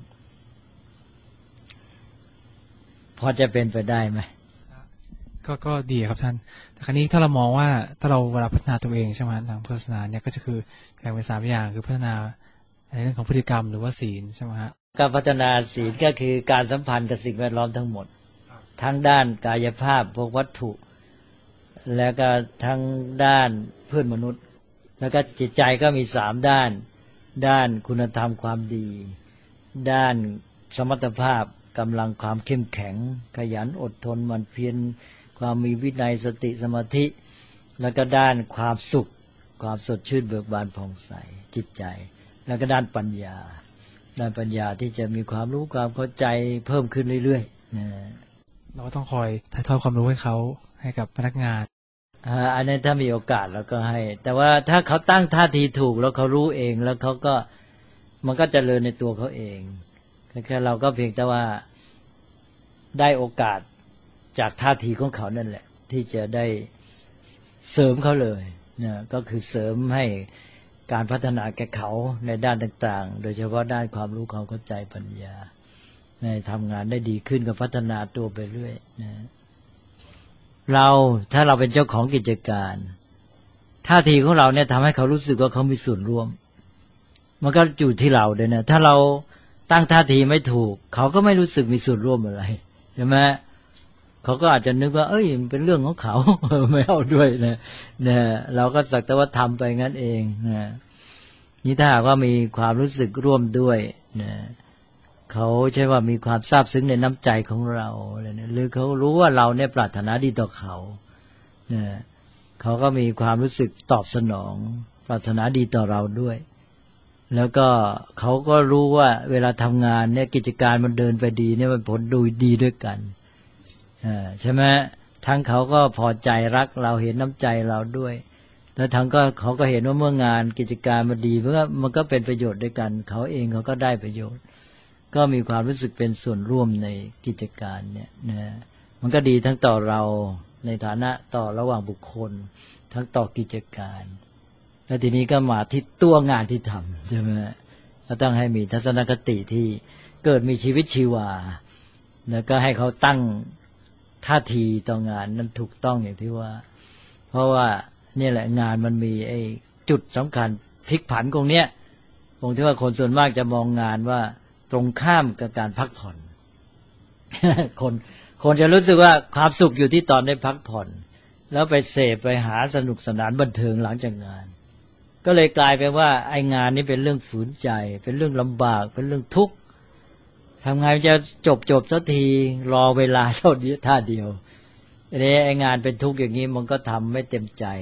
พอจะเป็นไปได้ไหมก็ก็ดีครับท่านแต่ครั้นี้ถ้าเรามองว่าถ้าเราเวลาพัฒนาตัวเองใช่ไหมทางพุทธศาสนาเนี่ยก็จะคือแบ่งเป็นสามอย่างคือพัฒนาในเรื่องของพฤติกรรมหรือว่าศีลใช่ไหมฮะการพัฒนาศีลก็คือการสัมพันธ์กับสิ่งแวดล้อมทั้งหมดทั้งด้านกายภาพพวกวัตถุแล้วก็ทั้งด้านเพื่อนมนุษย์แล้วก็จิตใจก็มีสามด้านด้านคุณธรรมความดีด้านสมรรถภาพกำลังความเข้มแข็งขยันอดทนหมั่นเพียรความมีวินัยสติสมาธิแล้วก็ด้านความสุขความสดชื่นเบิกบานผ่องใสจิตใจแล้วก็ด้านปัญญาด้านปัญญาที่จะมีความรู้ความเข้าใจเพิ่มขึ้นเรื่อยๆนะเราก็ต้องคอยถ่ายทอดความรู้ให้เขาให้กับพนักงานอันนี้ถ้ามีโอกาสเราก็ให้แต่ว่าถ้าเขาตั้งท่าทีถูกแล้วเขารู้เองแล้วเขาก็มันก็เจริญในตัวเขาเองแค่เราก็เพียงแต่ว่าได้โอกาสจากท่าทีของเขานั่นแหละที่จะได้เสริมเขาเลยนะก็คือเสริมให้การพัฒนาแก่เขาในด้านต่างๆโดยเฉพาะด้านความรู้ความเข้าใจปัญญาในทำงานได้ดีขึ้นก็พัฒนาตัวไปเรื่อยนะเราถ้าเราเป็นเจ้าของกิจการท่าทีของเราเนี่ยทำให้เขารู้สึกว่าเขามีส่วนร่วมมันก็อยู่ที่เราด้วยนะถ้าเราตั้งท่าทีไม่ถูกเขาก็ไม่รู้สึกมีส่วนร่วมอะไรใช่ไหมเขาก็อาจจะนึกว่าเอ้ยมันเป็นเรื่องของเขาไม่เอาด้วยนะเนี่ยเราก็สักแต่ว่าทำไปงั้นเองนะนี่ถ้าหากว่ามีความรู้สึกร่วมด้วยนะเขาใช่ว่ามีความซาบซึ้งในน้ำใจของเราอะไรเนี่ยหรือเขารู้ว่าเราเนี่ยปรารถนาดีต่อเขาเนี่ยเขาก็มีความรู้สึกตอบสนองปรารถนาดีต่อเราด้วยแล้วก็เขาก็รู้ว่าเวลาทำงานเนี่ยกิจการมันเดินไปดีเนี่ยมันผลดูดีด้วยกันอ่าใช่ไหมทั้งเขาก็พอใจรักเราเห็นน้ำใจเราด้วยแล้วทั้งก็เขาก็เห็นว่าเมื่องานกิจการมันดีเพราะมันก็เป็นประโยชน์ด้วยกันเขาเองเขาก็ได้ประโยชน์ก็มีความรู้สึกเป็นส่วนร่วมในกิจการเนี่ยนะมันก็ดีทั้งต่อเราในฐานะต่อระหว่างบุคคลทั้งต่อกิจการแล้วทีนี้ก็มาที่ตัวงานที่ทำใช่ไหมก็ต้องให้มีทัศนคติที่เกิดมีชีวิตชีวาแล้วก็ให้เขาตั้งท่าทีต่องานนั้นถูกต้องอย่างที่ว่าเพราะว่านี่แหละงานมันมีไอ้จุดสำคัญพลิกผันตรงเนี้ยตรงที่ว่าคนส่วนมากจะมองงานว่าตรงข้ามกับการพักผ่อน คนคนจะรู้สึกว่าความสุขอยู่ที่ตอนได้พักผ่อนแล้วไปเสพไปหาสนุกสนานบันเทิงหลังจากงานก็เลยกลายเป็นว่าไอ้งานนี้เป็นเรื่องฝืนใจเป็นเรื่องลำบากเป็นเรื่องทุกข์ทำไงจะจบจบสักทีรอเวลาเท่านี้ท่าเดียวไอ้ไอ้งานเป็นทุกข์อย่างนี้มันก็ทำไม่เต็มใจ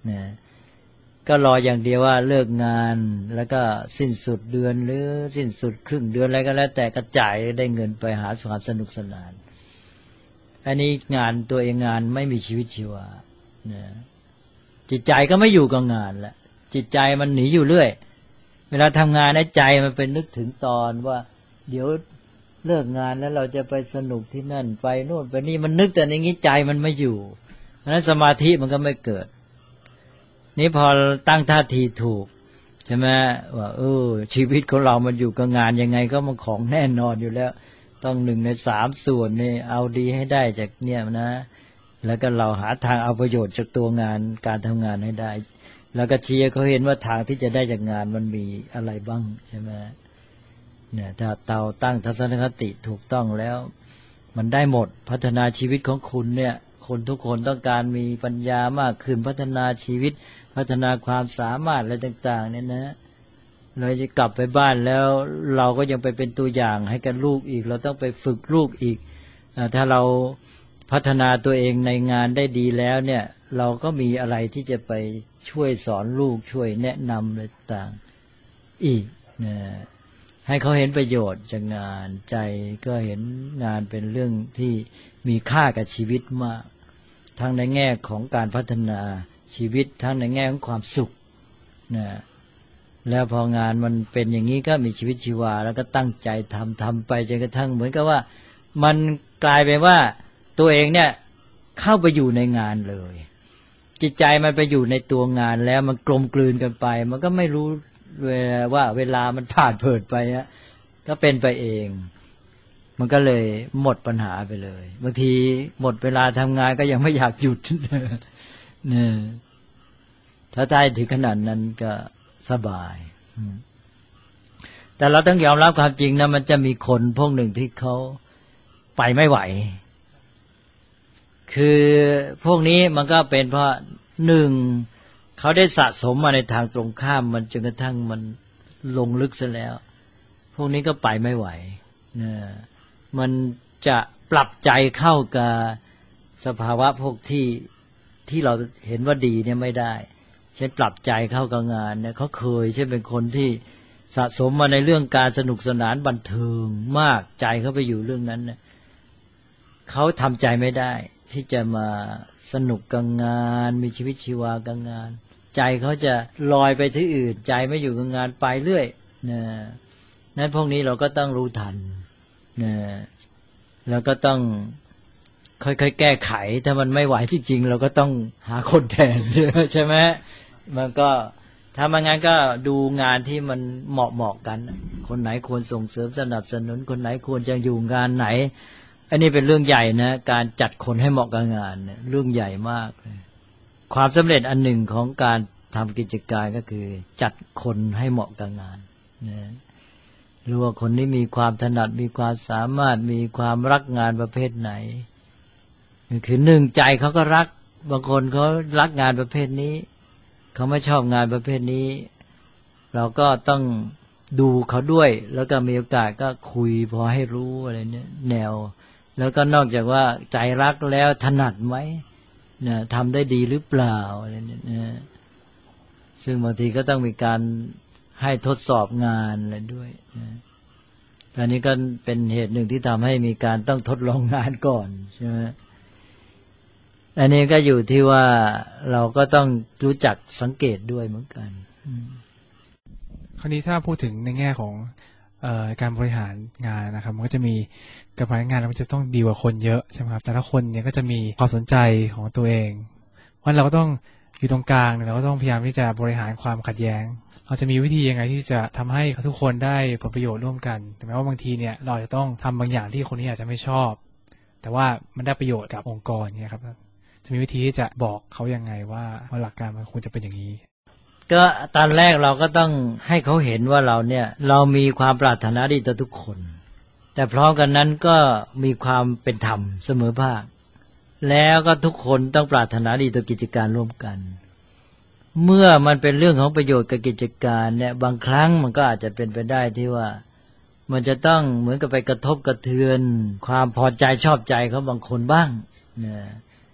นะก็รออย่างเดียวว่าเลิกงานแล้วก็สิ้นสุดเดือนหรือสิ้นสุดครึ่งเดือนอะไรก็แล้วแต่กระจายได้เงินไปหาความสนุกสนานอันนี้งานตัวเองงานไม่มีชีวิตชีวานะจิตใจก็ไม่อยู่กับงานละจิตใจมันหนีอยู่เรื่อยเวลาทำงานในใจมันเป็นนึกถึงตอนว่าเดี๋ยวเลิกงานแล้วเราจะไปสนุกที่นั่นไปโน่นไปนี่มันนึกแต่อย่างนี้ใจมันไม่อยู่เพราะฉะนั้นสมาธิมันก็ไม่เกิดนี่พอตั้งท่าทีถูกใช่ไหมว่าเออชีวิตของเรามันอยู่กับงานยังไงก็มันของแน่นอนอยู่แล้วต้องหนึ่งในสามส่วนนี่เอาดีให้ได้จากเนี่ยนะแล้วก็เราหาทางเอาประโยชน์จากตัวงานการทำงานให้ได้แล้วก็เชียร์เขาเห็นว่าทางที่จะได้จากงานมันมีอะไรบ้างใช่ไหมเนี่ยถ้าเตาตั้งทัศนคติถูกต้องแล้วมันได้หมดพัฒนาชีวิตของคุณเนี่ยคนทุกคนต้องการมีปัญญามากขึ้นพัฒนาชีวิตพัฒนาความสามารถอะไรต่างๆเนี่ยนะเราจะกลับไปบ้านแล้วเราก็ยังไปเป็นตัวอย่างให้กับลูกอีกเราต้องไปฝึกลูกอีกถ้าเราพัฒนาตัวเองในงานได้ดีแล้วเนี่ยเราก็มีอะไรที่จะไปช่วยสอนลูกช่วยแนะนำอะไรต่างอีกนะให้เขาเห็นประโยชน์จากงานใจก็เห็นงานเป็นเรื่องที่มีค่ากับชีวิตมากทั้งในแง่ของการพัฒนาชีวิตทั้งในแง่ของความสุขนะแล้วพองานมันเป็นอย่างนี้ก็มีชีวิตชีวาแล้วก็ตั้งใจทำทำไปจนกระทั่งเหมือนกับว่ามันกลายเป็นว่าตัวเองเนี่ยเข้าไปอยู่ในงานเลยจิตใจมันไปอยู่ในตัวงานแล้วมันกลมกลืนกันไปมันก็ไม่รู้ว่าเวลามันผ่านเผิดไปฮะก็เป็นไปเองมันก็เลยหมดปัญหาไปเลยบางทีหมดเวลาทำงานก็ยังไม่อยากหยุดเนี่ยถ้าได้ถึงขนาดนั้นก็สบายแต่เราต้องยอมรับความจริงนะมันจะมีคนพวกหนึ่งที่เขาไปไม่ไหวคือพวกนี้มันก็เป็นเพราะหนึ่งเขาได้สะสมมาในทางตรงข้ามมันจนกระทั่งมันลงลึกซะแล้วพวกนี้ก็ไปไม่ไหวนะมันจะปรับใจเข้ากับสภาวะพวกที่ที่เราเห็นว่าดีเนี่ยไม่ได้เช่นปรับใจเข้ากับงานเนี่ยเขาเคยเช่นเป็นคนที่สะสมมาในเรื่องการสนุกสนานบันเทิงมากใจเขาไปอยู่เรื่องนั้นเนี่ยเขาทำใจไม่ได้ที่จะมาสนุกกับงานมีชีวิตชีวากับงานใจเขาจะลอยไปที่อื่นใจไม่อยู่กับงานไปเรื่อยนะนั้นพวกนี้เราก็ต้องรู้ทันนะแล้วก็ต้องค่อยๆแก้ไขถ้ามันไม่ไหวจริงๆเราก็ต้องหาคนแทนใช่ไหมมันก็ถ้ามันงั้นก็ดูงานที่มันเหมาะเหมาะกันคนไหนควรส่งเสริมสนับสนุนคนไหนควรจะอยู่งานไหนอันนี้เป็นเรื่องใหญ่นะการจัดคนให้เหมาะกับงานเนี่ยเรื่องใหญ่มากเลยความสำเร็จอันหนึ่งของการทำกิจการก็คือจัดคนให้เหมาะกับงานนะรู้ว่าคนนี้มีความถนัดมีความสามารถมีความรักงานประเภทไหนคือหนึ่งใจเขาก็รักบางคนเขารักงานประเภทนี้เขาไม่ชอบงานประเภทนี้เราก็ต้องดูเขาด้วยแล้วก็มีโอกาสก็คุยพอให้รู้อะไรเนี่ยแนวแล้วก็นอกจากว่าใจรักแล้วถนัดไหมเนี่ยทำได้ดีหรือเปล่าอะไรเนี่ยนะซึ่งบางทีก็ต้องมีการให้ทดสอบงานอะไรด้วยนะอันนี้ก็เป็นเหตุหนึ่งที่ทำให้มีการต้องทดลองงานก่อนใช่ไหมอันนี้ก็อยู่ที่ว่าเราก็ต้องรู้จักสังเกตด้วยเหมือนกันคราวนี้ถ้าพูดถึงในแง่ของเอ่อการบริหารงานนะครับมันก็จะมีการบริหารงานมันจะต้องดีกว่าคนเยอะใช่ไหมครับแต่ละคนเนี่ยก็จะมีความสนใจของตัวเองเพราะเราก็ต้องอยู่ตรงกลางเราก็ต้องพยายามที่จะบริหารความขัดแย้งเราจะมีวิธียังไงที่จะทำให้ทุกคนได้ผลประโยชน์ร่วมกันถึงแม้ว่าบางทีเนี่ยเราจะต้องทำบางอย่างที่คนนี้อาจจะไม่ชอบแต่ว่ามันได้ประโยชน์กับองค์กรเนี่ยครับจะมีวิธีที่จะบอกเขายังไงว่าหลักการมันควรจะเป็นอย่างนี้ก็ตอนแรกเราก็ต้องให้เขาเห็นว่าเราเนี่ยเรามีความปรารถนาดีต่อทุกคนแต่พร้อมกันนั้นก็มีความเป็นธรรมเสมอภาคแล้วก็ทุกคนต้องปรารถนาดีต่อกิจการร่วมกันเมื่อมันเป็นเรื่องของประโยชน์กับกิจการเนี่ยบางครั้งมันก็อาจจะเป็นไปได้ที่ว่ามันจะต้องเหมือนกับไปกระทบกระเทือนความพอใจชอบใจเขาบางคนบ้างนะใ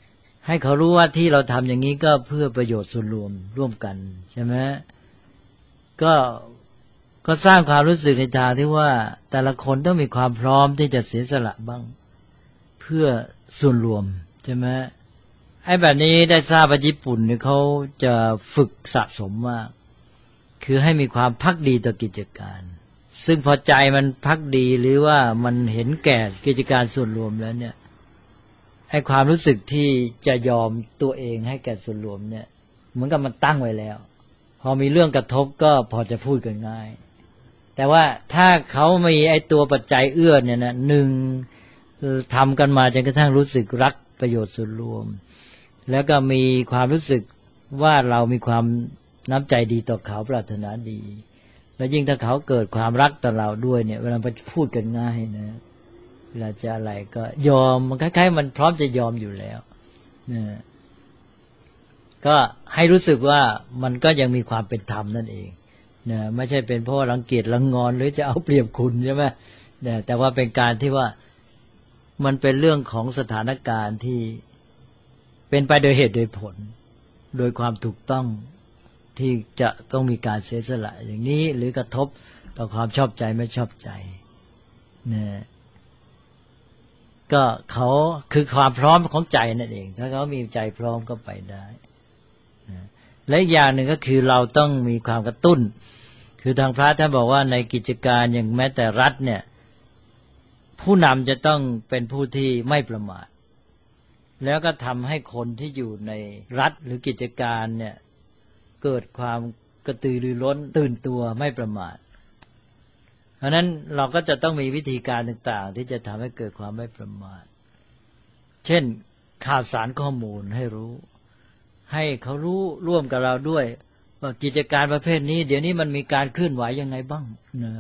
ให้เขารู้ว่าที่เราทำอย่างนี้ก็เพื่อประโยชน์ส่วนรวมร่วมกันใช่ไหมก็ก็สร้างความรู้สึกในทางที่ว่าแต่ละคนต้องมีความพร้อมที่จะเสียสละบ้างเพื่อส่วนรวมใช่ไหมไอ้แบบนี้ได้ทราบว่าญี่ปุ่นเนี่ยเขาจะฝึกสะสมมากคือให้มีความภักดีต่อกิจการซึ่งพอใจมันภักดีหรือว่ามันเห็นแก่กิจการส่วนรวมแล้วเนี่ยให้ความรู้สึกที่จะยอมตัวเองให้แก่ส่วนรวมเนี่ยเหมือนกับมันตั้งไว้แล้วพอมีเรื่องกระทบก็พอจะพูดกันง่ายแต่ว่าถ้าเขามีไอ้ตัวปัจจัยเอื้อเนี่ยนะหนึ่งทำกันมาจนกระทั่งรู้สึกรักประโยชน์ส่วนรวมแล้วก็มีความรู้สึกว่าเรามีความน้ำใจดีต่อเขาปรารถนาดีแล้วยิ่งถ้าเขาเกิดความรักต่อเราด้วยเนี่ยเวลาไปพูดกันง่ายนะเวลาจะอะไรก็ยอมมันคล้ายๆมันพร้อมจะยอมอยู่แล้วนะก็ให้รู้สึกว่ามันก็ยังมีความเป็นธรรมนั่นเองนะไม่ใช่เป็นเพราะรังเกียจรังงอนหรือจะเอาเปรียบคุณใช่ไหมนะแต่ว่าเป็นการที่ว่ามันเป็นเรื่องของสถานการณ์ที่เป็นไปโดยเหตุโดยผลโดยความถูกต้องที่จะต้องมีการเสียสละอย่างนี้หรือกระทบต่อความชอบใจไม่ชอบใจนะก็เขาคือความพร้อมของใจนั่นเองถ้าเขามีใจพร้อมก็ไปได้นะและอีกอย่างหนึ่งก็คือเราต้องมีความกระตุ้นคือทางพระท่านบอกว่าในกิจการอย่างแม้แต่รัฐเนี่ยผู้นำจะต้องเป็นผู้ที่ไม่ประมาทแล้วก็ทำให้คนที่อยู่ในรัฐหรือกิจการเนี่ยเกิดความกระตือรือร้นตื่นตัวไม่ประมาทเพราะนั้นเราก็จะต้องมีวิธีการต่างๆที่จะทำให้เกิดความไม่ประมาทเช่นข่าวสารข้อมูลให้รู้ให้เขารู้ร่วมกับเราด้วยว่ากิจการประเภทนี้เดี๋ยวนี้มันมีการเคลื่อนไหวยังไงบ้างนะ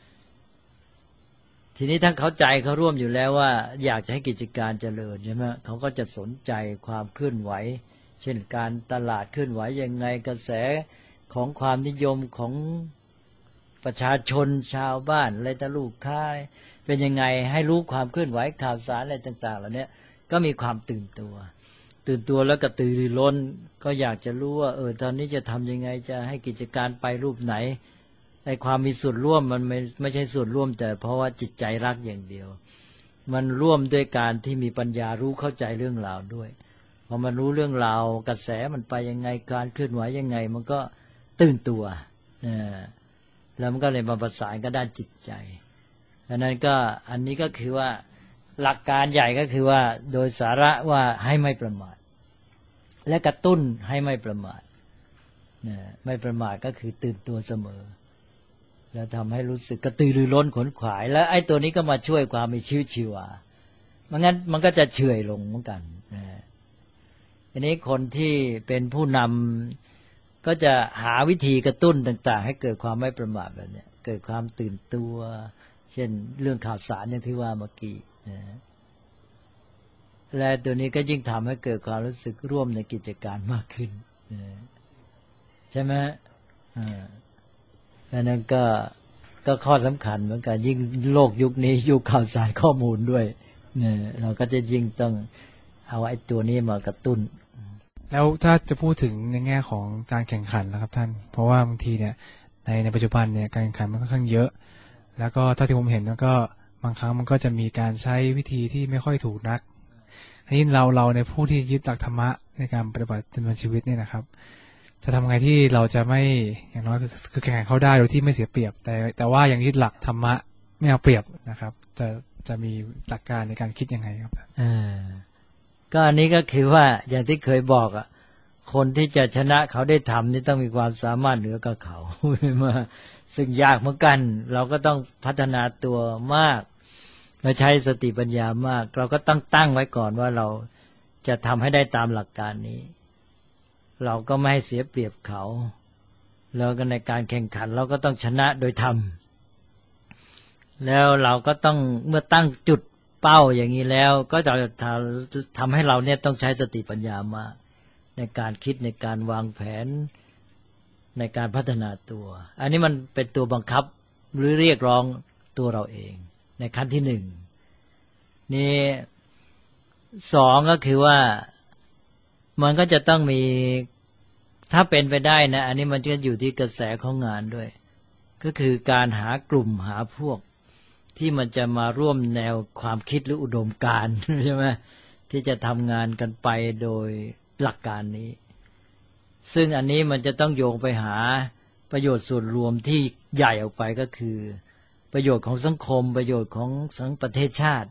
ทีนี้ถ้าเข้าใจเขาร่วมอยู่แล้วว่าอยากจะให้กิจการเจริญใช่ไหมเขาก็จะสนใจความเคลื่อนไหวเช่นการตลาดเคลื่อนไหวยังไงกระแสของความนิยมของประชาชนชาวบ้านอะไรตะลูกค้าเป็นยังไงให้รู้ความเคลื่อนไหวข่าวสารอะไรต่างๆเหล่านี้ก็มีความตื่นตัวตื่นตัวแล้วก็ตื่นรือร้นก็อยากจะรู้ว่าเออตอนนี้จะทำยังไงจะให้กิจการไปรูปไหนไอ้ความมีส่วนร่วมมันไม่ไม่ใช่ส่วนร่วมแต่เพราะว่าจิตใจรักอย่างเดียวมันร่วมด้วยการที่มีปัญญารู้เข้าใจเรื่องราวด้วยพอมันรู้เรื่องราวกระแสมันไปยังไงการเคลื่อนไหวยังไงมันก็ตื่นตัวนะแล้วมันก็เลยมาประสานกับด้านจิตใจดังนั้นก็อันนี้ก็คือว่าหลักการใหญ่ก็คือว่าโดยสาระว่าให้ไม่ประมาทและกระตุ้นให้ไม่ประมาทนะไม่ประมาทก็คือตื่นตัวเสมอแล้วทำให้รู้สึกกระตือรือร้นขนขวายแล้วไอ้ตัวนี้ก็มาช่วยความมีชีวิตชีวาไม่งั้นมันก็จะเฉื่อยลงเหมือนกันนะทีนี้คนที่เป็นผู้นำก็จะหาวิธีกระตุ้นต่างๆให้เกิดความไม่ประมาทแบบนี้เกิดความตื่นตัวเช่นเรื่องข่าวสารอย่างที่ว่าเมื่อกี้นะและตัวนี้ก็ยิ่งทำให้เกิดความรู้สึกร่วมในกิจการมากขึ้นนะใช่ไหมอ่าดังนั้นก็ก็ข้อสำคัญเหมือนกันยิ่งโลกยุคนี้ยุคข่าวสารข้อมูลด้วยเนี่ยเราก็จะยิ่งต้องเอาไอ้ตัวนี้มากระตุ้นแล้วถ้าจะพูดถึงในแง่ของการแข่งขันนะครับท่านเพราะว่าบางทีเนี่ยในในปัจจุบันเนี่ยการแข่งขันมันค่อนข้างเยอะแล้วก็เท่าที่ผมเห็นมันก็บางครั้งมันก็จะมีการใช้วิธีที่ไม่ค่อยถูกนักทีนี้เราเราในผู้ที่ยึดหลักธรรมะในการปฏิบัติดำเนินชีวิตเนี่ยนะครับจะทำไงที่เราจะไม่อย่างน้อยคือคือแข่งเขาได้โดยที่ไม่เสียเปรียบแต่แต่ว่าอย่างยึดหลักธรรมะไม่เอาเปรียบนะครับจะจะมีหลักการในการคิดยังไงครับอ่าก็อันนี้ก็คือว่าอย่างที่เคยบอกอ่ะคนที่จะชนะเขาได้ทำนี่ต้องมีความสามารถเหนือกว่าเขามาซึ่งยากเหมือนกันเราก็ต้องพัฒนาตัวมากและใช้สติปัญญามากเราก็ต้องตั้งไว้ก่อนว่าเราจะทำให้ได้ตามหลักการนี้เราก็ไม่ให้เสียเปรียบเขาแล้วก็ในการแข่งขันเราก็ต้องชนะโดยธรรมแล้วเราก็ต้องเมื่อตั้งจุดเป้าอย่างนี้แล้วก็จะทำให้เราเนี่ยต้องใช้สติปัญญามากในการคิดในการวางแผนในการพัฒนาตัวอันนี้มันเป็นตัวบังคับหรือเรียกร้องตัวเราเองในขั้นที่หนึ่งนี่สองก็คือว่ามันก็จะต้องมีถ้าเป็นไปได้นะอันนี้มันจะอยู่ที่กระแสของงานด้วยก็คือการหากลุ่มหาพวกที่มันจะมาร่วมแนวความคิดหรืออุดมการณ์ใช่ไหมที่จะทำงานกันไปโดยหลักการนี้ซึ่งอันนี้มันจะต้องโยงไปหาประโยชน์ส่วนรวมที่ใหญ่ออกไปก็คือประโยชน์ของสังคมประโยชน์ของสังประเทศชาติ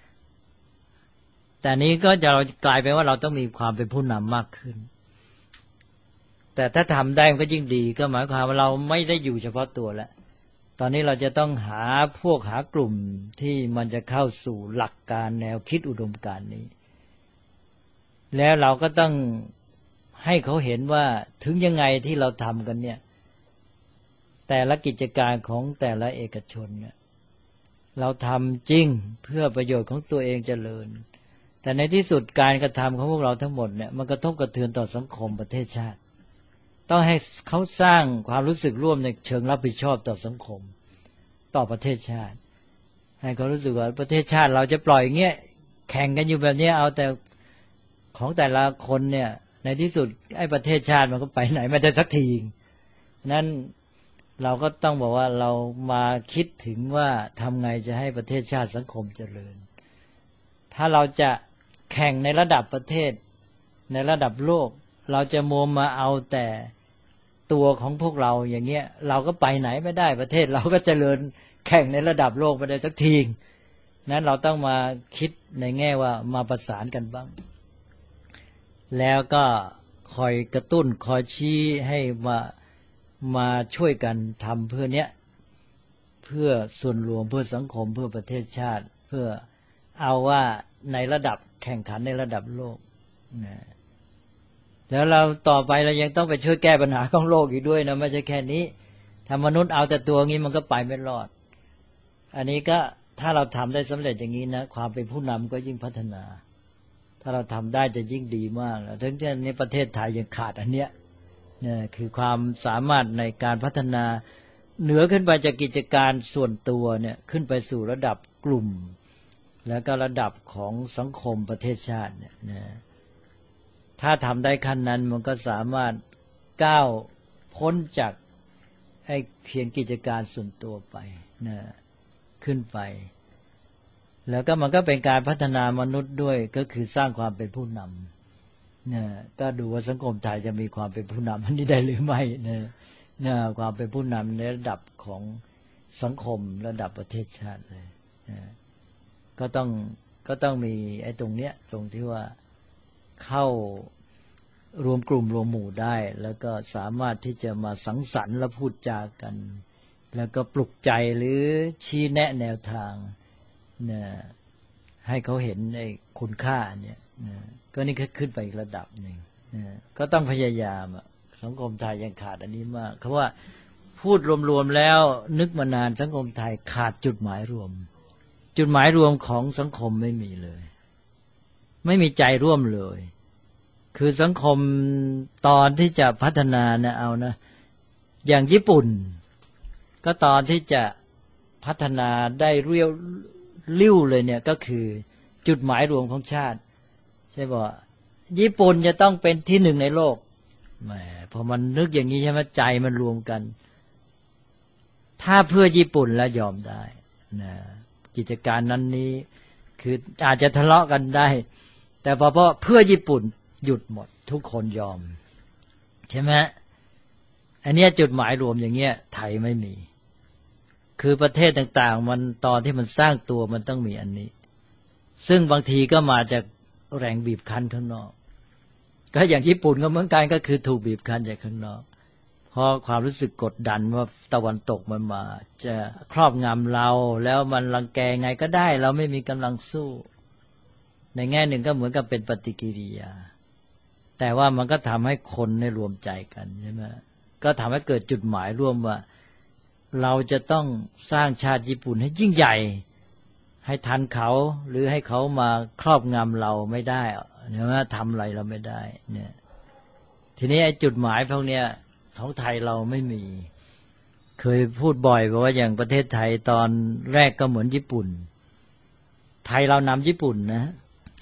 แต่นี้ก็จะเรากลายเป็นว่าเราต้องมีความเป็นผู้นำมากขึ้นแต่ถ้าทำได้มันก็ยิ่งดีก็หมายความว่าเราไม่ได้อยู่เฉพาะตัวแล้วตอนนี้เราจะต้องหาพวกหากลุ่มที่มันจะเข้าสู่หลักการแนวคิดอุดมการณ์นี้แล้วเราก็ต้องให้เขาเห็นว่าถึงยังไงที่เราทำกันเนี่ยแต่ละกิจการของแต่ละเอกชนเนี่ยเราทำจริงเพื่อประโยชน์ของตัวเองเจริญแต่ในที่สุดการกระทำของพวกเราทั้งหมดเนี่ยมันกระทบกระเทือนต่อสังคมประเทศชาติต้องให้เขาสร้างความรู้สึกร่วมในเชิงรับผิดชอบต่อสังคมต่อประเทศชาติให้เขารู้สึกว่าประเทศชาติเราจะปล่อยอย่างเงี้ยแข่งกันอยู่แบบนี้เอาแต่ของแต่ละคนเนี่ยในที่สุดไอ้ประเทศชาติมันก็ไปไหนไม่ได้สักทีนั้นเราก็ต้องบอกว่าเรามาคิดถึงว่าทำไงจะให้ประเทศชาติสังคมเจริญถ้าเราจะแข่งในระดับประเทศในระดับโลกเราจะมัวมาเอาแต่ตัวของพวกเราอย่างเงี้ยเราก็ไปไหนไม่ได้ประเทศเราก็เจริญแข่งในระดับโลกไม่ได้สักทีนั้นเราต้องมาคิดในแง่ว่ามาประสานกันบ้างแล้วก็คอยกระตุ้นคอยชี้ให้มามาช่วยกันทำเพื่อเนี้ยเพื่อส่วนรวมเพื่อสังคมเพื่อประเทศชาติเพื่อเอาว่าในระดับแข่งขันในระดับโลกนะแล้วเราต่อไปเรายังต้องไปช่วยแก้ปัญหาของโลกอีกด้วยนะไม่ใช่แค่นี้ถ้ามนุษย์เอาแต่ตัวงี้มันก็ไปไม่รอดอันนี้ก็ถ้าเราทำได้สำเร็จอย่างนี้นะความเป็นผู้นำก็ยิ่งพัฒนาถ้าเราทำได้จะยิ่งดีมากถึงที่นี้ประเทศไทยยังขาดอันเนี้ยเนี่ยคือความสามารถในการพัฒนาเหนือขึ้นไปจากกิจการส่วนตัวเนี่ยขึ้นไปสู่ระดับกลุ่มแล้วก็ระดับของสังคมประเทศชาติเนี่ยนะถ้าทำได้ขั้นนั้นมันก็สามารถก้าวพ้นจากไอ้เพียงกิจการส่วนตัวไปนะขึ้นไปแล้วก็มันก็เป็นการพัฒนามนุษย์ด้วยก็คือสร้างความเป็นผู้นำเนี่ยก็ดูว่าสังคมไทยจะมีความเป็นผู้นำอันนี้ได้หรือไม่เนี่ยเนี่ยความเป็นผู้นำในระดับของสังคมระดับประเทศชาติเลยนะก็ต้องก็ต้องมีไอ้ตรงเนี้ยตรงที่ว่าเข้ารวมกลุ่มรวมหมู่ได้แล้วก็สามารถที่จะมาสังสรรค์และพูดจากันแล้วก็ปลุกใจหรือชี้แนะแนวทางเนี่ยให้เขาเห็นไอ้คุณค่าเนี่ยนะก็นี่ก็ขึ้นไปอีกระดับหนึ่งนะก็ต้องพยายามสังคมไทยยังขาดอันนี้มากเพราะว่าพูดรวมๆแล้วนึกมานานสังคมไทยขาดจุดหมายรวมจุดหมายรวมของสังคมไม่มีเลยไม่มีใจร่วมเลยคือสังคมตอนที่จะพัฒนานะเอานะอย่างญี่ปุ่นก็ตอนที่จะพัฒนาได้เรียวลิ้วเลยเนี่ยก็คือจุดหมายรวมของชาติใช่ป่ะญี่ปุ่นจะต้องเป็นที่หนึ่งในโลกแหมพอมันนึกอย่างนี้ใช่ไหมใจมันรวมกันถ้าเพื่อญี่ปุ่นแล้วยอมได้นะกิจการนั้นนี้คืออาจจะทะเลาะกันได้แต่พอเพราะเพื่อญี่ปุ่นหยุดหมดทุกคนยอมใช่ไหมอันนี้จุดหมายรวมอย่างเงี้ยไทยไม่มีคือประเทศต่างๆมันตอนที่มันสร้างตัวมันต้องมีอันนี้ซึ่งบางทีก็มาจากแรงบีบคั้นข้างนอกก็อย่างญี่ปุ่นก็เหมือนกันก็คือถูกบีบคั้นจากข้างนอกเพราะความรู้สึกกดดันว่าตะวันตกมันมาจะครอบงำเราแล้วมันรังแกไงก็ได้เราไม่มีกำลังสู้ในแง่หนึ่งก็เหมือนกับเป็นปฏิกิริยาแต่ว่ามันก็ทำให้คนในรวมใจกันใช่ไหมก็ทำให้เกิดจุดหมายร่วมว่าเราจะต้องสร้างชาติญี่ปุ่นให้ยิ่งใหญ่ให้ทันเขาหรือให้เขามาครอบงำเราไม่ได้ใช่ไหมทำอะไรเราไม่ได้เนี่ยทีนี้ไอ้จุดหมายพวกเนี้ยของไทยเราไม่มีเคยพูดบ่อยบอกว่าอย่างประเทศไทยตอนแรกก็เหมือนญี่ปุ่นไทยเรานำญี่ปุ่นนะ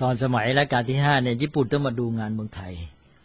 ตอนสมัยรัชกาลที่ห้าเนี่ยญี่ปุ่นต้องมาดูงานเมืองไทย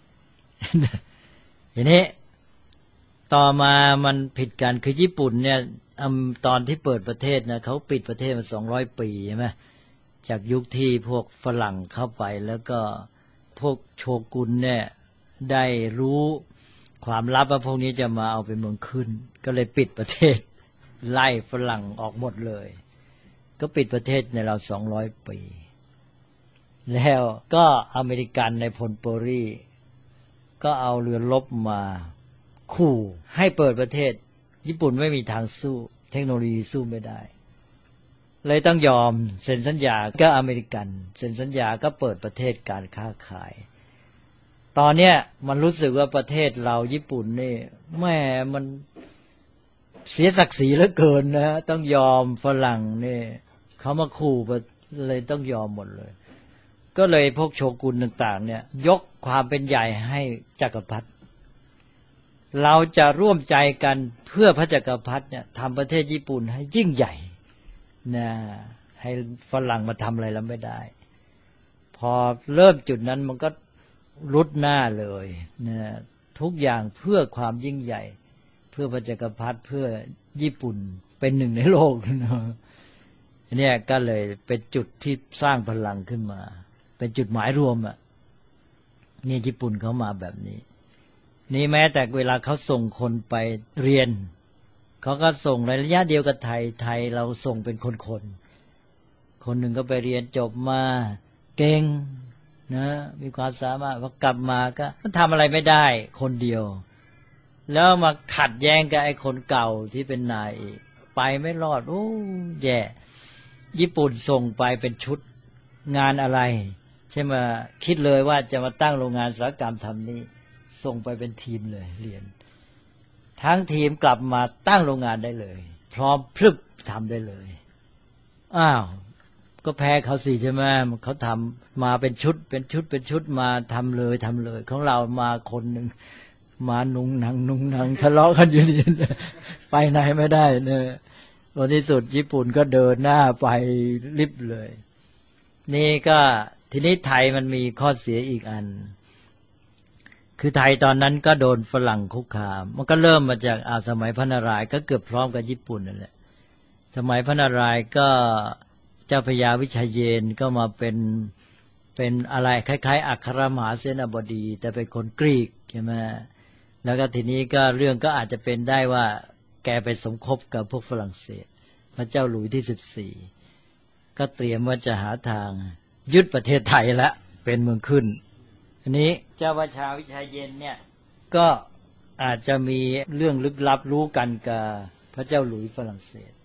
ทีนี้ต่อมามันผิดกันคือญี่ปุ่นเนี่ยตอนที่เปิดประเทศนะเขาปิดประเทศมาสองร้อยปีใช่ไหมจากยุคที่พวกฝรั่งเข้าไปแล้วก็พวกโชกุนเนี่ยได้รู้ความลับว่าพวกนี้จะมาเอาเป็นเมืองขึ้นก็เลยปิดประเทศไล่ฝรั่งออกหมดเลยก็ปิดประเทศในเราสองร้อยปีแล้วก็อเมริกันในพลโปรีก็เอาเรือรบมาขู่ให้เปิดประเทศญี่ปุ่นไม่มีทางสู้เทคโนโลยีสู้ไม่ได้เลยต้องยอมเซ็นสัญญาก็อเมริกันเซ็นสัญญาก็เปิดประเทศการค้าขายตอนเนี้ยมันรู้สึกว่าประเทศเราญี่ปุ่นนี่แม่มันเสียศักดิ์ศรีเหลือเกินนะต้องยอมฝรั่งนี่เขามาขู่เลยต้องยอมหมดเลยก็เลยพวกโชกุนต่างๆเนี่ยยกความเป็นใหญ่ให้จักรพรรดิเราจะร่วมใจกันเพื่อพระจักรพรรดิเนี่ยทำประเทศญี่ปุ่นให้ยิ่งใหญ่นะให้ฝรั่งมาทำอะไรแล้วไม่ได้พอเริ่มจุดนั้นมันก็รุดหน้าเลยนะทุกอย่างเพื่อความยิ่งใหญ่เพื่อพระจักรพรรดิเพื่อญี่ปุ่นเป็นหนึ่งในโลกนะเนี่ยก็เลยเป็นจุดที่สร้างพลังขึ้นมาเป็นจุดหมายรวมอ่ะนี่ญี่ปุ่นเขามาแบบนี้นี่แม้แต่เวลาเขาส่งคนไปเรียนเขาก็ส่งในระยะเดียวกับไทยไทยเราส่งเป็นคนคนคนหนึ่งก็ไปเรียนจบมาเก่งนะมีความสามารถพอกลับมาก็มันทำอะไรไม่ได้คนเดียวแล้วมาขัดแย้งกับไอ้คนเก่าที่เป็นนายอีกไปไม่รอดโอ้แย่ญี่ปุ่นส่งไปเป็นชุดงานอะไรใช่ไหมคิดเลยว่าจะมาตั้งโรงงานอุตสาหกรรมทำนี้ส่งไปเป็นทีมเลยเรียนทั้งทีมกลับมาตั้งโรงงานได้เลยพร้อมพรึบทำได้เลยอ้าวก็แพ้เขาสิใช่ไหมเขาทำมาเป็นชุดเป็นชุดเป็นชุดมาทำเลยทำเลยของเรามาคนหนึ่งมานุ่งหนังนุ่งหนังทะเลาะกันอยู่นี่ไปไหนไม่ได้เนี่ยวันที่สุดญี่ปุ่นก็เดินหน้าไปริบเลยนี่ก็ทีนี้ไทยมันมีข้อเสียอีกอันคือไทยตอนนั้นก็โดนฝรั่งคุกคามมันก็เริ่มมาจากอาสมัยพระนารายณ์ก็เกือบพร้อมกับญี่ปุ่นนั่นแหละสมัยพระนารายณ์ก็เจ้าพระยาวิชัยเยนก็มาเป็นเป็นอะไรคล้ายๆอัครมหาเสนาบดีแต่เป็นคนกรีกใช่ไหมแล้วก็ทีนี้ก็เรื่องก็อาจจะเป็นได้ว่าแกไปสมคบกับพวกฝรั่งเศสพระเจ้าหลุยที่สิบสี่ก็เตรียมว่าจะหาทางยึดประเทศไทยละเป็นเมืองขึ้นอันนี้เจ้าพระยาวิชัยเยนเนี่ยก็อาจจะมีเรื่องลึกลับรู้กันกับพระเจ้าหลุยฝรั่งเศส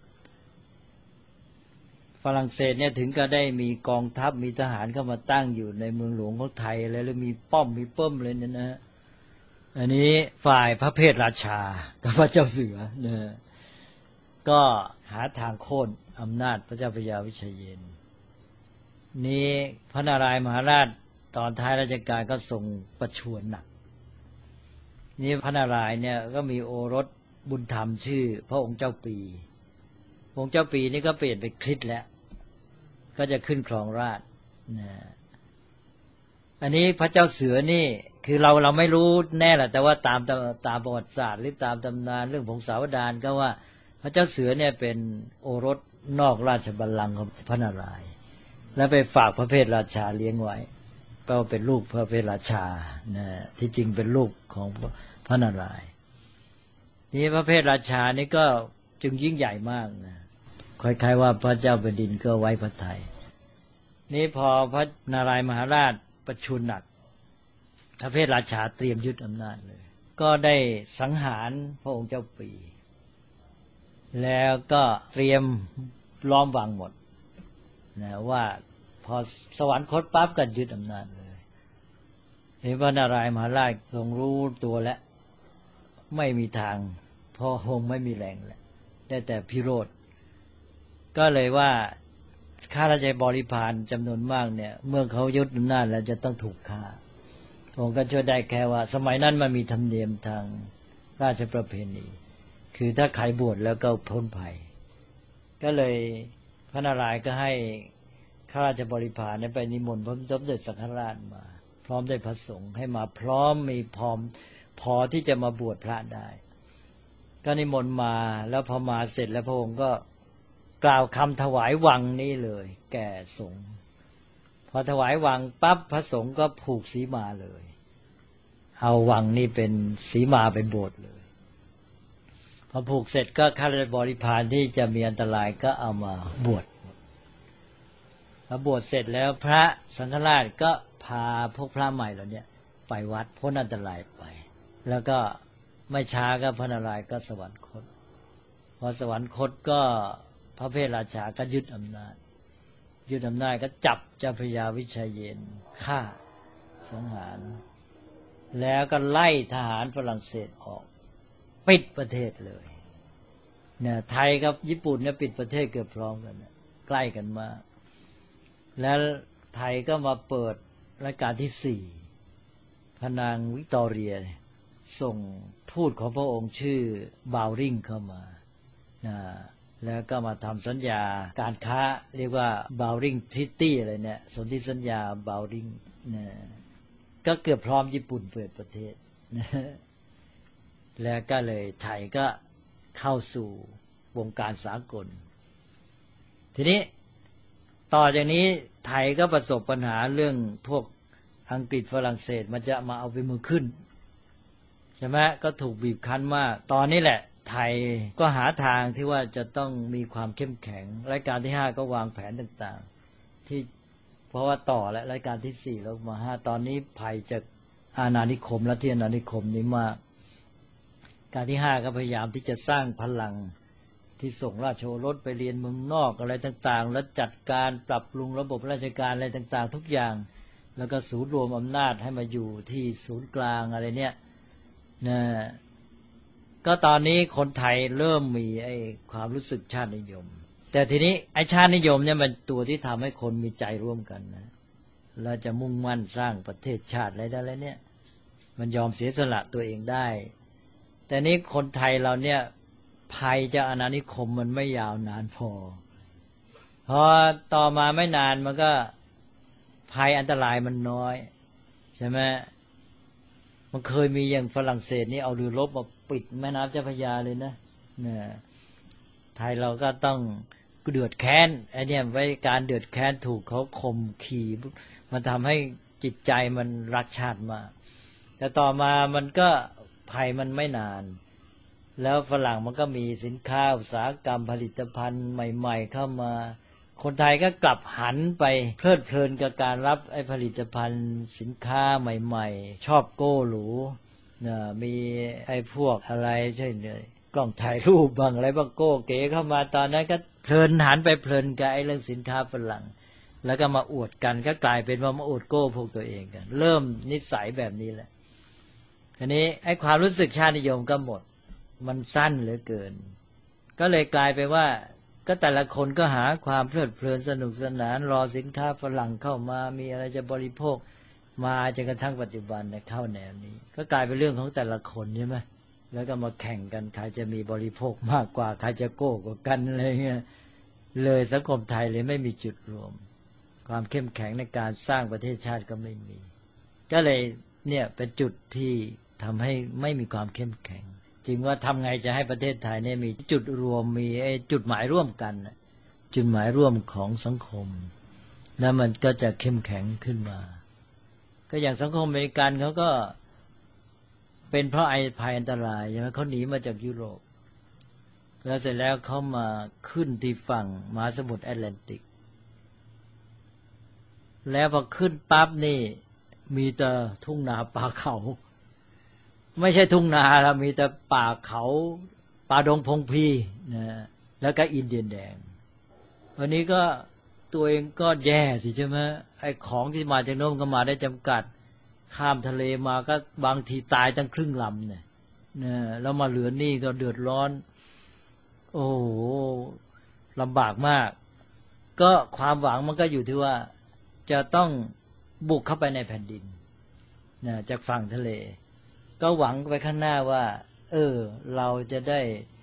ฝรั่งเศสเนี่ยถึงก็ได้มีกองทัพมีทหารเข้ามาตั้งอยู่ในเมืองหลวงของไทยแล้วแล้วมีป้อมมีเปิ้มเลยเนี่ยนะอันนี้ฝ่ายพระเพทราชากับพระเจ้าเสือเนี่ยก็หาทางโค่นอำนาจพระเจ้าพระยาวิชัยเยนนี้พระนารายณ์มหาราชตอนท้ายราชการก็ส่งประชวรหนักนี่พระนารายณ์เนี่ยก็มีโอรสบุญธรรมชื่อพระองค์เจ้าปีองค์เจ้าปีนี่ก็เปลี่ยนเป็นคริสต์แล้วก็จะขึ้นครองราชย์นะอันนี้พระเจ้าเสือนี่คือเราเราไม่รู้แน่แหละแต่ว่าตามตามประวัติศาสตร์หรือตามตำนานเรื่องพงศาวดารก็ว่าพระเจ้าเสือเนี่ยเป็นโอรสนอกราชบัลลังก์ของพระนารายณ์และไปฝากพระเพทราชาเลี้ยงไว้ก็เป็นลูกพระเพทราชานะที่จริงเป็นลูกของพระนารายณ์นี่พระเพทราชานี่ก็จึงยิ่งใหญ่มากนะคล้ายๆว่าพระเจ้าแผ่นดินก็ไว้พระทัยนี่พอพระนารายณ์มหาราชประชุนหนักพระเพทราชาเตรียมยึดอำนาจเลยก็ได้สังหารพระองค์เจ้าปีแล้วก็เตรียมล้อมวังหมดนะว่าพอสวรรคตปั๊บก็ยึดอำนาจเลยนี่พระนารายณ์มหาราชทรงรู้ตัวแล้วไม่มีทางพอคงไม่มีแรงแล้วได้แต่พิโรธก็เลยว่าข้าราชบริพารจำนวนมากเนี่ยเมื่อเขายึดอำนาจแล้วจะต้องถูกฆ่าองค์ก็ช่วยได้แค่ว่าสมัยนั้นมันมีธรรมเนียมทางราชประเพณีคือถ้าใครบวชแล้วก็พ้นภัยก็เลยพระนารายณ์ก็ให้ข้าราชบริพารเนี่ยไปนิมนต์พระสมเด็จสังฆราชมาพร้อมด้วยพระสงฆ์ให้มาพร้อมมีพร้อมพอที่จะมาบวชพระได้ก็นิมนต์มาแล้วพอมาเสร็จแล้วพระองค์ก็กล่าวคำถวายวังนี้เลยแก่สงฆ์พอถวายวังปั๊บพระสงฆ์ก็ผูกสีมาเลยเอาวังนี้เป็นสีมาเป็นโบสถ์เลยพอผูกเสร็จก็ข้าราชบริพารที่จะมีอันตรายก็เอามาบวชพอบวชเสร็จแล้วพระสังฆราชก็พาพวกพระใหม่เหล่านี้ไปวัดพ้นอันตรายไปแล้วก็ไม่ช้าก็พระนารายณ์ก็สวรรคตพอสวรรคตก็พระเพทราชาก็ยึดอำนาจยึดอำนาจก็จับเจ้าพระยาวิเชยเยนฆ่าสังหารแล้วก็ไล่ทหารฝรั่งเศสออกปิดประเทศเลยเนี่ยไทยกับญี่ปุ่นเนี่ยปิดประเทศเกือบพร้อมกันเนี่ยใกล้กันมากแล้วไทยก็มาเปิดรัชกาลที่สี่พระนางวิกตอเรียส่งทูตของพระองค์ชื่อบาวริงเข้ามานะแล้วก็มาทำสัญญาการค้าเรียกว่าบาวริงทริตี้อะไรเนี่ยสนธิสัญญาบาวริงนะก็เกือบพร้อมญี่ปุ่นเปิดประเทศนะแล้วก็เลยไทยก็เข้าสู่วงการสากลทีนี้ต่อจากนี้ไทยก็ประสบปัญหาเรื่องพวกอังกฤษฝรั่งเศสมันจะมาเอาไปมือขึ้นใช่ไหมก็ถูกบีบคั้นมากตอนนี้แหละไทยก็หาทางที่ว่าจะต้องมีความเข้มแข็งรายการที่ห้าก็วางแผนต่างๆที่เพราะว่าต่อและรายการที่สี่แล้วมาห้าตอนนี้ภัยจากอาณานิคมและที่อาณานิคมนี้มากการที่ห้าก็พยายามที่จะสร้างพลังที่ส่งราชโอรสไปเรียนเมืองนอกอะไรต่างๆแล้วจัดการปรับปรุงระบบราชการอะไรต่างๆทุกอย่างแล้วก็ศูนย์รวมอำนาจให้มาอยู่ที่ศูนย์กลางอะไรเนี่ยนะก็ตอนนี้คนไทยเริ่มมีไอ้ความรู้สึกชาตินิยมแต่ทีนี้ไอ้ชาตินิยมเนี่ยมันตัวที่ทำให้คนมีใจร่วมกันนะแล้วจะมุ่งมั่นสร้างประเทศชาติอะไรได้แล้วเนี่ยมันยอมเสียสละตัวเองได้แต่นี้คนไทยเราเนี่ยภัยจากอาณานิคมมันไม่ยาวนานพอพอต่อมาไม่นานมันก็ภัยอันตรายมันน้อยใช่ไหมมันเคยมีอย่างฝรั่งเศสนี่เอาเรือรบมาปิดแม่น้ำเจ้าพระยาเลยนะเนี่ยไทยเราก็ต้องเดือดแค้นไอ้เนี่ยไว้การเดือดแค้นถูกเขาข่มขี่มันทำให้จิตใจมันรักชาติมากแต่ต่อมามันก็ภัยมันไม่นานแล้วฝรั่งมันก็มีสินค้าอุตสาหกรรมผลิตภัณฑ์ใหม่ๆเข้ามาคนไทยก็กลับหันไปเพลิดเพลินกับการรับไอ้ผลิตภัณฑ์สินค้าใหม่ๆชอบโก้หรูนะมีไอ้พวกอะไรใช่เนี่ยกล้องถ่ายรูปบ้างอะไรบ้างโก้เก๋เข้ามาตอนนั้นก็เพลินหันไปเพลินกับไอ้เรื่องสินค้าฝรั่งแล้วก็มาอวดกันก็กลายเป็นว่ามาอวดโก้พวกตัวเองกันเริ่มนิสัยแบบนี้แหละทีนี้ไอ้ความรู้สึกชาตินิยมก็หมดมันสั้นเหลือเกินก็เลยกลายไปว่าก็แต่ละคนก็หาความเพลิดเพลินสนุกสนานรอสินค้าฝรั่งเข้ามามีอะไรจะบริโภคมาจนกระทั่งปัจจุบันเนี่ยเข้าแนวนี้ก็กลายเป็นเรื่องของแต่ละคนใช่ไหมแล้วก็มาแข่งกันใครจะมีบริโภคมากกว่าใครจะโก้กว่ากันอะไรเงี้ยเลยสังคมไทยเลยไม่มีจุดรวมความเข้มแข็งในการสร้างประเทศชาติก็ไม่มีก็เลยเนี่ยเป็นจุดที่ทำให้ไม่มีความเข้มแข็งจริงว่าทำไงจะให้ประเทศไทยเนี่ยมีจุดรวมมีไอ้จุดหมายร่วมกันจุดหมายร่วมของสังคมแล้วมันก็จะเข้มแข็งขึ้นมาก็อย่างสังคมอเมริกันเขาก็เป็นเพราะไอ้ภัยอันตรายใช่ไหมเขาหนีมาจากยุโรปแล้วเสร็จแล้วเขามาขึ้นที่ฝั่งมหาสมุทรแอตแลนติกแล้วพอขึ้นปั๊บนี่มีแต่ทุ่งนาป่าเขาไม่ใช่ทุ่งนาแล้วมีแต่ป่าเขาป่าดงพงพีนะแล้วก็อินเดียนแดงวันนี้ก็ตัวเองก็แย่สิใช่ไหมไอ้ของที่มาจากโน้นก็มาได้จำกัดข้ามทะเลมาก็บางทีตายตั้งครึ่งลำเนี่ยนะแล้วมาเหลือนี่ก็เดือดร้อนโอ้โหลำบากมากก็ความหวังมันก็อยู่ที่ว่าจะต้องบุกเข้าไปในแผ่นดินนะจากฝั่งทะเลก็หวังไปข้างหน้าว่าเออเราจะได้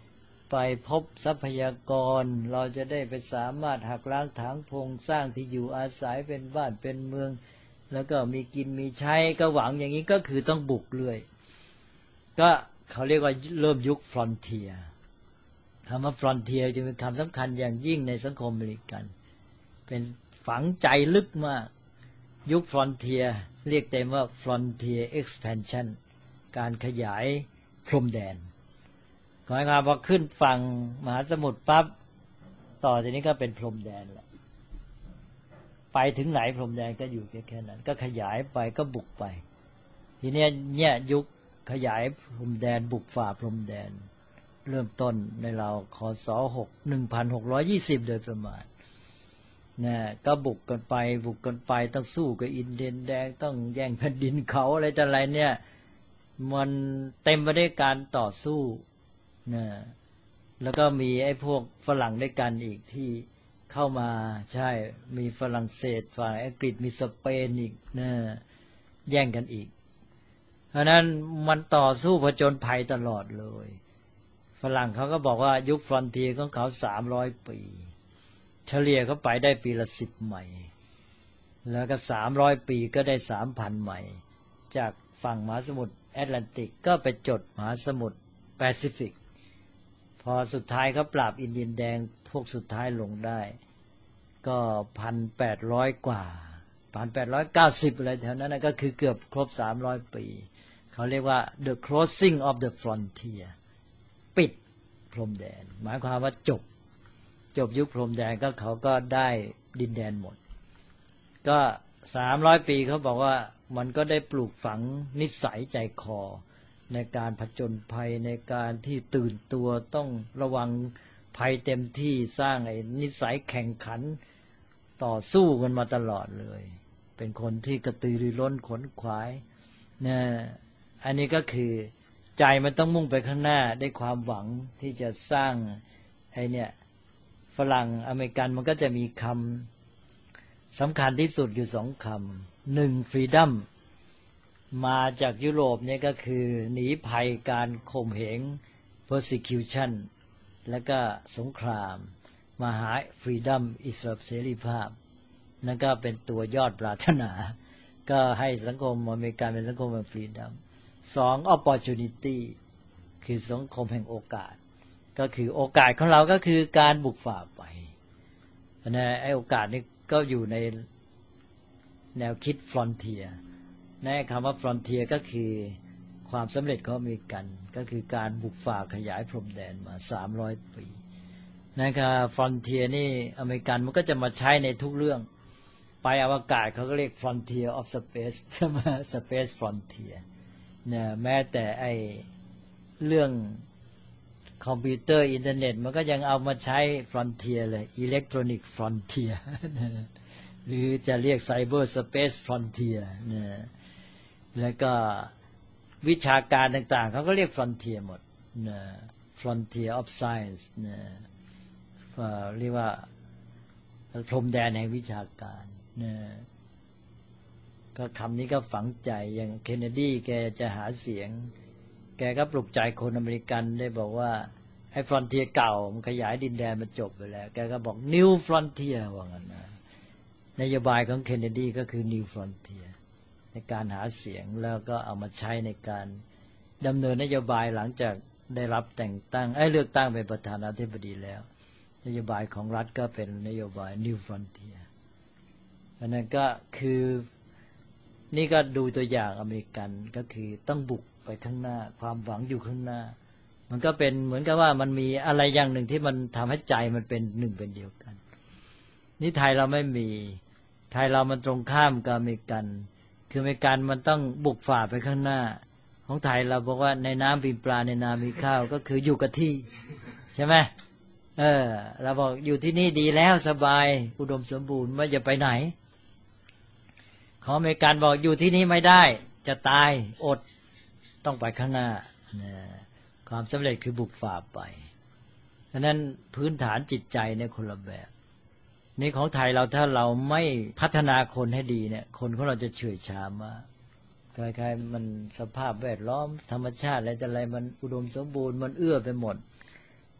ไปพบทรัพยากรเราจะได้ไปสามารถหักล้างถางพงสร้างที่อยู่อาศัยเป็นบ้านเป็นเมืองแล้วก็มีกินมีใช้ก็หวังอย่างนี้ก็คือต้องบุกเรื่อยก็เขาเรียกว่าเริ่มยุคฟรอนเทียร์คำว่าฟรอนเทียร์จึงเป็นคำสำคัญอย่างยิ่งในสังคมอเมริกันเป็นฝังใจลึกมากยุคฟรอนเทียร์เรียกเต็มว่า Frontier Expansion การขยายพรมแดนหมายความว่าขึ้นฝั่งมหาสมุทรปั๊บต่อจากนี้ก็เป็นพรมแดนแหละไปถึงไหนพรมแดนก็อยู่แค่แค่นั้นก็ขยายไปก็บุกไปทีนี้เนี่ยยุคขยายพรมแดนบุกฝ่าพรมแดนเริ่มต้นในเราคศหก หนึ่งพันหกร้อยยี่สิบโดยประมาณนะก็บุกกันไปบุกกันไปต้องสู้กับอินเดียนแดงต้องแย่งแผ่นดินเขาอะไรต่ออะไรเนี่ยมันเต็มไปด้วยการต่อสู้นะแล้วก็มีไอ้พวกฝรั่งด้วยกันอีกที่เข้ามาใช่มีฝรั่งเศสฝ่ายอังกฤษมีสเปนอีกนะแย่งกันอีกเพราะนั้นมันต่อสู้ผจญภัยตลอดเลยฝรั่งเขาก็บอกว่ายุคฟรอนเทียร์ของเขาสามร้อยปีเฉลี่ยเขาไปได้ปีละสิบไมล์แล้วก็สามร้อยปีก็ได้สามพันไมล์จากฝั่งมหาสมุทรแอตแลนติกก็ไปจดมหาสมุทรแปซิฟิกพอสุดท้ายเขาปราบอินเดียนแดงพวกสุดท้ายลงได้ก็พันแปดร้อยกว่าพันแปดร้อยเก้าสิบอะไรแถวนั้นนะก็คือเกือบครบสามร้อยปีเขาเรียกว่า the crossing of the frontier ปิดพรมแดนหมายความว่าจบจบยุคพรมแดนก็เขาก็ได้ดินแดนหมดก็สามร้อยปีเขาบอกว่ามันก็ได้ปลูกฝังนิสัยใจคอในการผจญภัยในการที่ตื่นตัวต้องระวังภัยเต็มที่สร้างไอ้นิสัยแข่งขันต่อสู้กันมาตลอดเลยเป็นคนที่กระตือรือร้นขนขวายเนี่ยอันนี้ก็คือใจมันต้องมุ่งไปข้างหน้าด้วยความหวังที่จะสร้างไอ้เนี่ยฝรั่งอเมริกันมันก็จะมีคำสำคัญที่สุดอยู่สองคำหนึ่ง freedom มาจากยุโรปเนี่ยก็คือหนีภัยการข่มเหง persecution แล้วก็สงครามมาหา freedom อิสระเสรีภาพนั่นก็เป็นตัวยอดปรารถนาก็ให้สังคมอเมริกันเป็นสังคมแห่ง freedom สอง opportunity คือสังคมแห่งโอกาสก็คือโอกาสของเราก็คือการบุกฝ่าไปนะไอ้โอกาสนี้ก็อยู่ในแนวคิด frontier ในคำว่า frontier ก็คือความสำเร็จของอเมริกันก็คือการบุกฝ่าขยายพรมแดนมาสามร้อยปีนะครับ frontier นี่อเมริกันมันก็จะมาใช้ในทุกเรื่องไปอวกาศเขาก็เรียก frontier of space ใช่ไหม space frontier เนี่ยแม้แต่ไอ้เรื่องคอมพิวเตอร์อินเทอร์เน็ตมันก็ยังเอามาใช้ frontier เลย electronic frontier หรือจะเรียก cyber space frontier นะแล้วก็วิชาการต่างๆเขาก็เรียก frontier หมดนะ frontier of science นะเรียกว่าพรมแดนแห่งวิชาการนะก็คำนี้ก็ฝังใจอย่างเคนเนดีแกจะหาเสียงแกก็ปลุกใจคนอเมริกันได้บอกว่าไอ้ฟรอนเทียร์เก่ามันขยายดินแดนมันจบไปแล้วแกก็บอก New Frontier ว่างั้นนะนโยบายของเคนเนดีก็คือ New Frontier ในการหาเสียงแล้วก็เอามาใช้ในการดำเนินนโยบายหลังจากได้รับแต่งตั้งไอ้เลือกตั้งเป็นประธานาธิบดีแล้วนโยบายของรัฐก็เป็นนโยบาย New Frontier อันนั้นก็คือนี่ก็ดูตัวอย่างอเมริกันก็คือต้องบุกไปข้างหน้าความหวังอยู่ข้างหน้ามันก็เป็นเหมือนกับว่ามันมีอะไรอย่างหนึ่งที่มันทำให้ใจมันเป็นหนึ่งเป็นเดียวกันนี่ไทยเราไม่มีไทยเรามันตรงข้ามกับอเมริกันคืออเมริกันมันต้องบุกฝ่าไปข้างหน้าของไทยเราบอกว่าในน้ำมีปลาในนามีข้าวก็คืออยู่กับที่ใช่ไหมเออเราบอกอยู่ที่นี่ดีแล้วสบายอุดมสมบูรณ์ไม่จะไปไหนของอเมริกันบอกอยู่ที่นี่ไม่ได้จะตายอดต้องไปข้างหน้าความสำเร็จคือบุกฝ่าไปดังนั้นพื้นฐานจิตใจเนี่ยคนละแบบนี่ของไทยเราถ้าเราไม่พัฒนาคนให้ดีเนี่ยคนของเราจะเฉื่อยชามากคล้ายๆมันสภาพแวดล้อมธรรมชาติอะไรแต่อะไรมันอุดมสมบูรณ์มันเอื้อไปหมด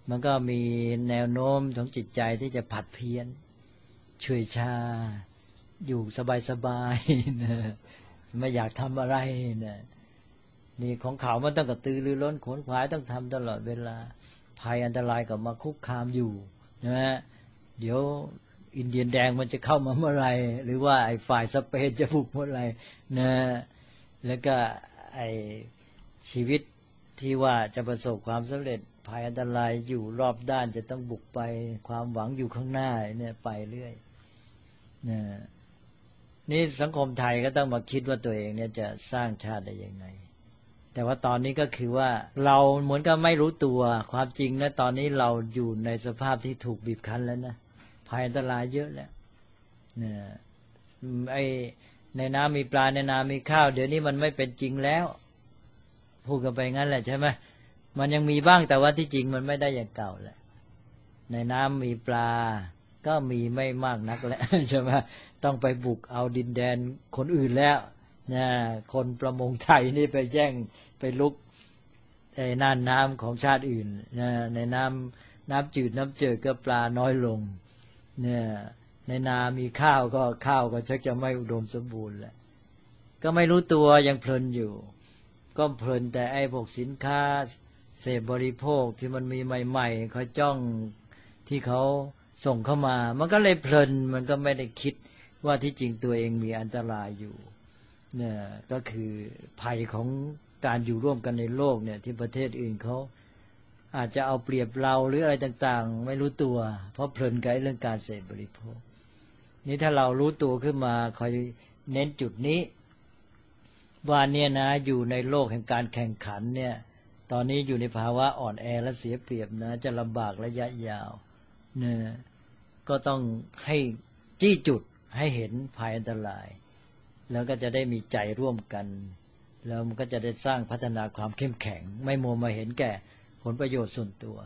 มันก็มีแนวโน้มของจิตใจที่จะผัดเพี้ยนเฉื่อยชาอยู่สบายๆนะไม่อยากทำอะไรนะนี่ของเขามันต้องกระตือรือร้นขวนขวายต้องทำตลอดเวลาภัยอันตรายก็มาคุกคามอยู่นะเดี๋ยวอินเดียนแดงมันจะเข้ามาเมื่อไรหรือว่าไอ้ฝ่ายสเปนจะบุกเมื่อไรนะแล้วก็ไอ้ชีวิตที่ว่าจะประสบความสำเร็จภัยอันตรายอยู่รอบด้านจะต้องบุกไปความหวังอยู่ข้างหน้าเนี่ยไปเรื่อยนะนี่สังคมไทยก็ต้องมาคิดว่าตัวเองเนี่ยจะสร้างชาติได้ยังไงแต่ว่าตอนนี้ก็คือว่าเราเหมือนกับไม่รู้ตัวความจริงนะตอนนี้เราอยู่ในสภาพที่ถูกบีบคั้นแล้วนะภัยอันตรายเยอะแล้วเนี่ยไอ้ในน้ำมีปลาในนามีข้าวเดี๋ยวนี้มันไม่เป็นจริงแล้วพูดกันไปงั้นแหละใช่ไหมมันยังมีบ้างแต่ว่าที่จริงมันไม่ได้อย่างเก่าแหละในน้ำมีปลาก็มีไม่มากนักแล้วใช่ไหมต้องไปบุกเอาดินแดนคนอื่นแล้วนะคนประมงไทยนี่ไปแย่งไปลุกไอ้น่านน้ำของชาติอื่นนะในน้ำน้ำจืดน้ำเจิดก็ปลาน้อยลงเนี่ยในนามีข้าวก็ข้าวก็ชักจะไม่อุดมสมบูรณ์แล้วก็ไม่รู้ตัวยังเพลินอยู่ก็เพลินแต่ไอ้พวกสินค้าเสพบริโภคที่มันมีใหม่ๆเขาจ้องที่เขาส่งเข้ามามันก็เลยเพลินมันก็ไม่ได้คิดว่าที่จริงตัวเองมีอันตรายอยู่เนี่ยก็คือภัยของการอยู่ร่วมกันในโลกเนี่ยที่ประเทศอื่นเขาอาจจะเอาเปรียบเราหรืออะไรต่างๆไม่รู้ตัวเพราะเพลินกับเรื่องการเสพบริโภคนี่ถ้าเรารู้ตัวขึ้นมาคอยเน้นจุดนี้ว่าเนี่ยนะอยู่ในโลกแห่งการแข่งขันเนี่ยตอนนี้อยู่ในภาวะอ่อนแอและเสียเปรียบนะจะลำบากระยะยาวเนี่ยก็ต้องให้จี้จุดให้เห็นภัยอันตรายแล้วก็จะได้มีใจร่วมกันแล้วมันก็จะได้สร้างพัฒนาความเข้มแข็งไม่มัวมาเห็นแก่ผลประโยชน์ส่วนตัว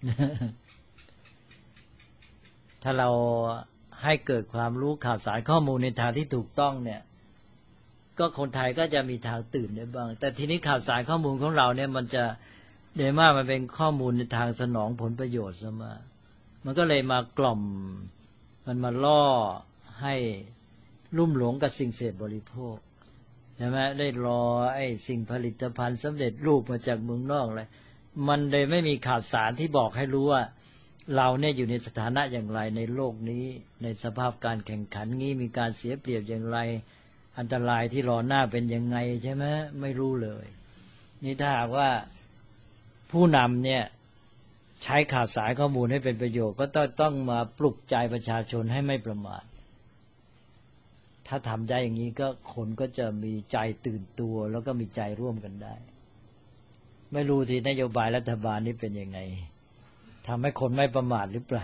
ถ้าเราให้เกิดความรู้ข่าวสารข้อมูลในทางที่ถูกต้องเนี่ยก็คนไทยก็จะมีทางตื่นได้บ้างแต่ทีนี้ข่าวสารข้อมูลของเราเนี่ยมันจะโดยมากมันเป็นข้อมูลในทางสนองผลประโยชน์ซะมากมันก็เลยมากล่อมมันมาล่อให้ลุ่มหลงกับสิ่งเสพบริโภคใช่ไหมได้รอไอ้สิ่งผลิตภัณฑ์สำเร็จรูปมาจากเมืองนอกเลยมันเลยไม่มีข่าวสารที่บอกให้รู้ว่าเราเนี่ยอยู่ในสถานะอย่างไรในโลกนี้ในสภาพการแข่งขันงี้มีการเสียเปรียบอย่างไรอันตรายที่รอหน้าเป็นยังไงใช่ไหมไม่รู้เลยนี่ถ้าหากว่าผู้นำเนี่ยใช้ข่าวสารข้อมูลให้เป็นประโยชน์ก็ต้องต้องมาปลุกใจประชาชนให้ไม่ประมาทถ้าทำได้อย่างนี้ก็คนก็จะมีใจตื่นตัวแล้วก็มีใจร่วมกันได้ไม่รู้สินโยบายรัฐบาลนี้เป็นยังไงทำให้คนไม่ประมาทหรือเปล่า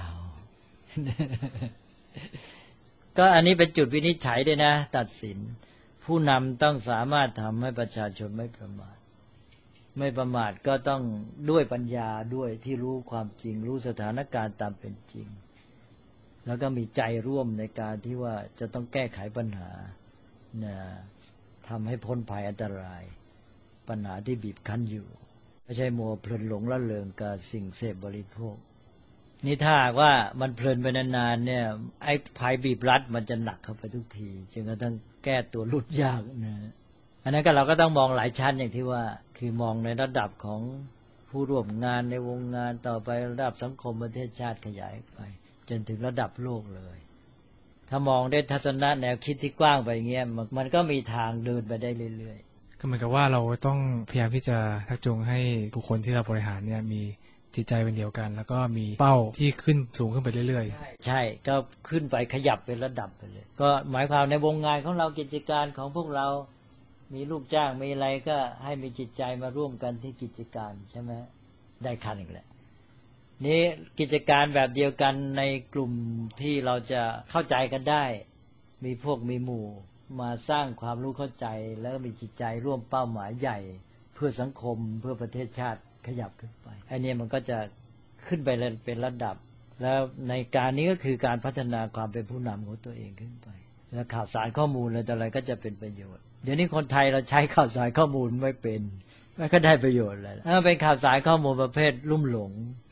ก็อันนี้เป็นจุดวินิจฉัยด้วยนะตัดสินผู้นำต้องสามารถทำให้ประชาชนไม่ประมาทไม่ประมาทก็ต้องด้วยปัญญาด้วยที่รู้ความจริงรู้สถานการณ์ตามเป็นจริงแล้วก็มีใจร่วมในการที่ว่าจะต้องแก้ไขปัญหานะทำให้พ้นภัยอันตรายปัญหาที่บีบคั้นอยู่ไม่ใช่มัวเพลินหลงละเลงกับสิ่งเสพบริโภคนี่ถ้าว่ามันเพลินไปนานๆเนี่ยไอ้ภัยบีบรัดมันจะหนักเข้าไปทุกทีจนกระทั่งแก้ตัวหลุดยากนะอันนั้นก็เราก็ต้องมองหลายชั้นอย่างที่ว่าคือมองในระดับของผู้ร่วมงานในวงงานต่อไประดับสังคมประเทศชาติขยายไปจนถึงระดับโลกเลยถ้ามองได้ทัศนะแนวคิดที่กว้างไปอย่างเงี้ยมันมันก็มีทางเดินไปได้เรื่อยๆก็เหมือนกับว่าเราต้องพยายามที่จะทักจูงให้บุคคลที่เราบริหารเนี่ยมีจิตใจเป็นเดียวกันแล้วก็มีเป้าที่ขึ้นสูงขึ้นไปเรื่อยๆใช่ก็ขึ้นไปขยับเป็นระดับไปเลยก็หมายความในวงงานของเรากิจการของพวกเรามีลูกจ้างมีอะไรก็ให้มีจิตใจมาร่วมกันที่กิจการใช่ไหมได้ขั้นอีกแล้วนี้กิจการแบบเดียวกันในกลุ่มที่เราจะเข้าใจกันได้มีพวกมีหมู่มาสร้างความรู้เข้าใจแล้วก็มีจิตใจร่วมเป้าหมายใหญ่เพื่อสังคมเพื่อประเทศชาติขยับขึ้นไปไอ้นี่มันก็จะขึ้นไปเป็นระดับแล้วในการนี้ก็คือการพัฒนาความเป็นผู้นำของตัวเองขึ้นไปแล้วข่าวสารข้อมูลอะไรต่ออะไรก็จะเป็นประโยชน์เดี๋ยวนี้คนไทยเราใช้ข่าวสารข้อมูลไม่เป็นไม่ก็ได้ประโยชน์เลยถ้าเป็นข่าวสารข้อมูลประเภทลุ่มหลง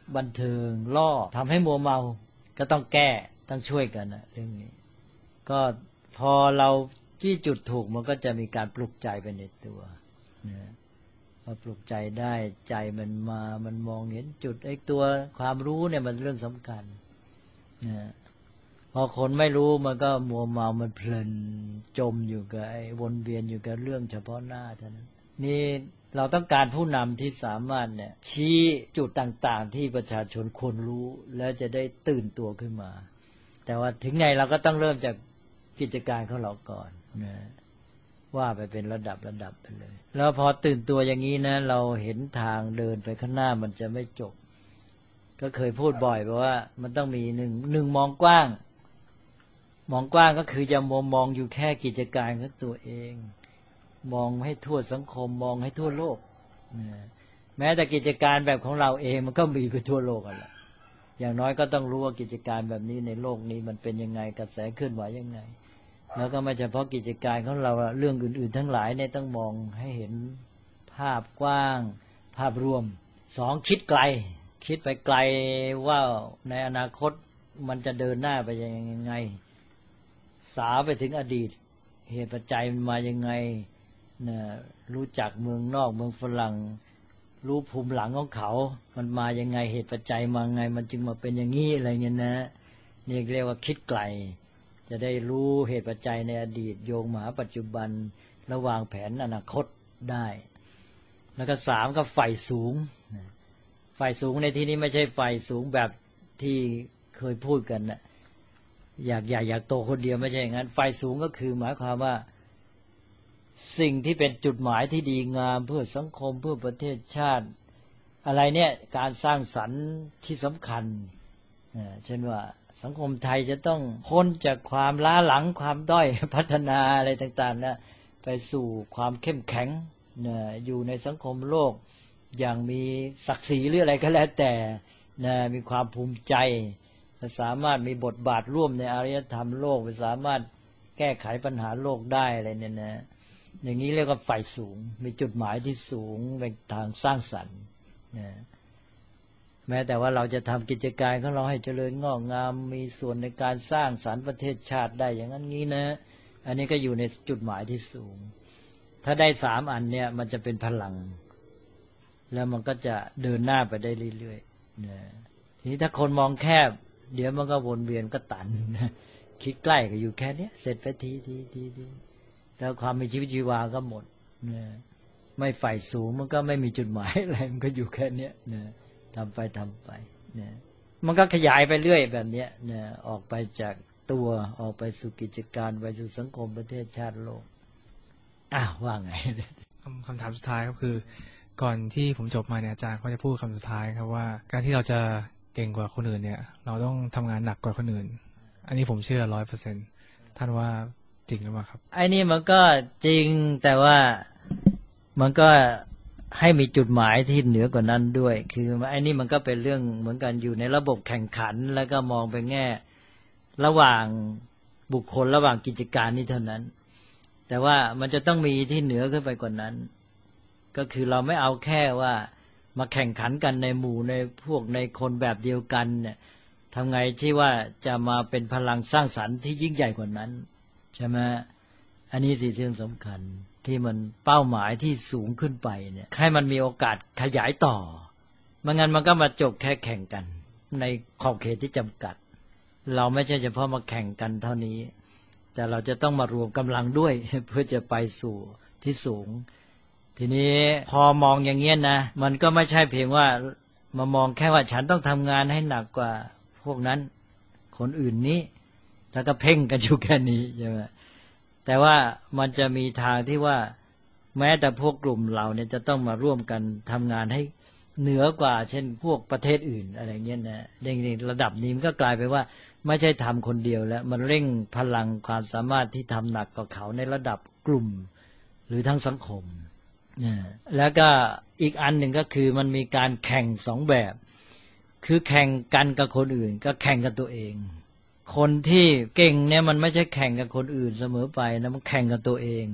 บันเทิงล่อทำให้มัวเมาก็ต้องแก้ต้องช่วยกันนะเรื่องนี้ก็พอเราจี้จุดถูกมันก็จะมีการปลุกใจไปในตัวนะพอปลุกใจได้ใจมันมามันมองเห็นจุดไอ้ตัวความรู้เนี่ยมันเรื่องสำคัญนะพอคนไม่รู้มันก็มัวเมามันเพลินจมอยู่กับไอ้วนเวียนอยู่กับเรื่องเฉพาะหน้าเท่านั้นนี่เราต้องการผู้นำที่สามารถเนี่ยชี้จุดต่างๆที่ประชาชนควรรู้แล้วจะได้ตื่นตัวขึ้นมาแต่ว่าถึงไงเราก็ต้องเริ่มจากกิจการของเราก่อนนะว่าไปเป็นระดับระดับไปเลยแล้วพอตื่นตัวอย่างนี้นะเราเห็นทางเดินไปข้างหน้ามันจะไม่จบก็เคยพูดบ่อยบอกว่ามันต้องมีหนึ่งหนึ่งมองกว้างมองกว้างก็คือจะมองมองอยู่แค่กิจการของตัวเองมองให้ทั่วสังคมมองให้ทั่วโลกแม้แต่กิจการแบบของเราเองมันก็มีไปทั่วโลกอ่ะแหละอย่างน้อยก็ต้องรู้ว่ากิจการแบบนี้ในโลกนี้มันเป็นยังไงกระแสเคลื่อนไหวยังไงแล้วก็ไม่เฉพาะกิจการของเราเรื่องอื่นๆทั้งหลายเนี่ยต้องมองให้เห็นภาพกว้างภาพรวมสองคิดไกลคิดไปไกลว่าในอนาคตมันจะเดินหน้าไปยังไงสาวไปถึงอดีตเหตุปัจจัยมันมายังไงนะรู้จักเมืองนอกเมืองฝรั่งรู้ภูมิหลังของเขามันมายังไงเหตุปัจจัยมาไงมันจึงมาเป็นอย่างนี้อะไรเงี้ยนะนี่เรียกว่าคิดไกลจะได้รู้เหตุปัจจัยในอดีตโยงมาหาปัจจุบันระวางแผนอนาคตได้แล้วก็สามก็ไฟสูงไฟสูงในที่นี้ไม่ใช่ไฟสูงแบบที่เคยพูดกันนะอยากใหญ่อยากโตคนเดียวไม่ใช่อย่างนั้นไฟสูงก็คือหมายความว่าสิ่งที่เป็นจุดหมายที่ดีงามเพื่อสังคมเพื่อประเทศชาติอะไรเนี่ยการสร้างสรรค์ที่สำคัญเช่นว่าสังคมไทยจะต้องพ้นจากความล้าหลังความด้อยพัฒนาอะไรต่างๆนะไปสู่ความเข้มแข็งนะอยู่ในสังคมโลกอย่างมีศักดิ์ศรีหรืออะไรก็แล้วแต่นะมีความภูมิใจสามารถมีบทบาทร่วมในอารยธรรมโลกสามารถแก้ไขปัญหาโลกได้อะไรเนี่ยนะอย่างนี้เรียกว่าไฟสูงมีจุดหมายที่สูงในทางสร้างสรรค์นะแม้แต่ว่าเราจะทำกิจการของเราให้เจริญงอกงามมีส่วนในการสร้างสรรค์ประเทศชาติได้อย่างนั้นงี้นะอันนี้ก็อยู่ในจุดหมายที่สูงถ้าได้สามอันเนี่ยมันจะเป็นพลังแล้วมันก็จะเดินหน้าไปได้เรื่อยๆนะทีนี้ถ้าคนมองแคบเดี๋ยวมันก็วนเวียนก็ตันคิดใกล้ก็อยู่แค่นี้เสร็จไปทีทีทีทีแล้วความมีชีวิตชีวาก็หมดนะไม่ใฝ่สูงมันก็ไม่มีจุดหมายอะไรมันก็อยู่แค่นี้นะทำไปทำไปนะมันก็ขยายไปเรื่อยแบบนี้นะออกไปจากตัวออกไปสู่กิจการไปสู่สังคมประเทศชาติโลกอ้าวว่าไงคำถามสุดท้ายก็คือก่อนที่ผมจบมาเนี่ยอาจารย์เขาจะพูดคำสุดท้ายครับว่าการที่เราจะเก่งกว่าคนอื่นเนี่ยเราต้องทำงานหนักกว่าคนอื่นอันนี้ผมเชื่อร้อยเปอร์เซ็นต์ท่านว่าจริงหรือเปล่าครับไอ้นี่มันก็จริงแต่ว่ามันก็ให้มีจุดหมายที่เหนือกว่านั้นด้วยคือไอ้นี่มันก็เป็นเรื่องเหมือนกันอยู่ในระบบแข่งขันแล้วก็มองไปแง่ระหว่างบุคคลระหว่างกิจการนี้เท่านั้นแต่ว่ามันจะต้องมีที่เหนือขึ้นไปกว่านั้นก็คือเราไม่เอาแค่ว่ามาแข่งขันกันในหมู่ในพวกในคนแบบเดียวกันเนี่ยทำไงที่ว่าจะมาเป็นพลังสร้างสรรค์ที่ยิ่งใหญ่กว่านั้นใช่ไหมอันนี้สิเรื่องสำคัญที่มันเป้าหมายที่สูงขึ้นไปเนี่ยให้มันมีโอกาสขยายต่อไม่งั้นมันก็มาจบแค่แข่งกันในขอบเขตที่จำกัดเราไม่ใช่เฉพาะมาแข่งกันเท่านี้แต่เราจะต้องมารวมกำลังด้วยเพื่อจะไปสู่ที่สูงทีนี้พอมองอย่างเงี้ยนะมันก็ไม่ใช่เพียงว่ามามองแค่ว่าฉันต้องทำงานให้หนักกว่าพวกนั้นคนอื่นนี้แล้วก็เพ่งกันอยู่แค่นี้ใช่ไหมแต่ว่ามันจะมีทางที่ว่าแม้แต่พวกกลุ่มเราเนี่ยจะต้องมาร่วมกันทำงานให้เหนือกว่าเช่นพวกประเทศอื่นอะไรเงี้ยนะในระดับนี้มันก็กลายไปว่าไม่ใช่ทำคนเดียวแล้วมันเร่งพลังความสามารถที่ทำหนักกว่าเขาในระดับกลุ่มหรือทั้งสังคมแล้วก็อีกอันหนึ่งก็คือมันมีการแข่งสองแบบคือแข่งกันกับคนอื่นก็แข่งกับตัวเองคนที่เก่งเนี่ยมันไม่ใช่แข่งกับคนอื่นเสมอไปนะมันแข่งกับตัวเอง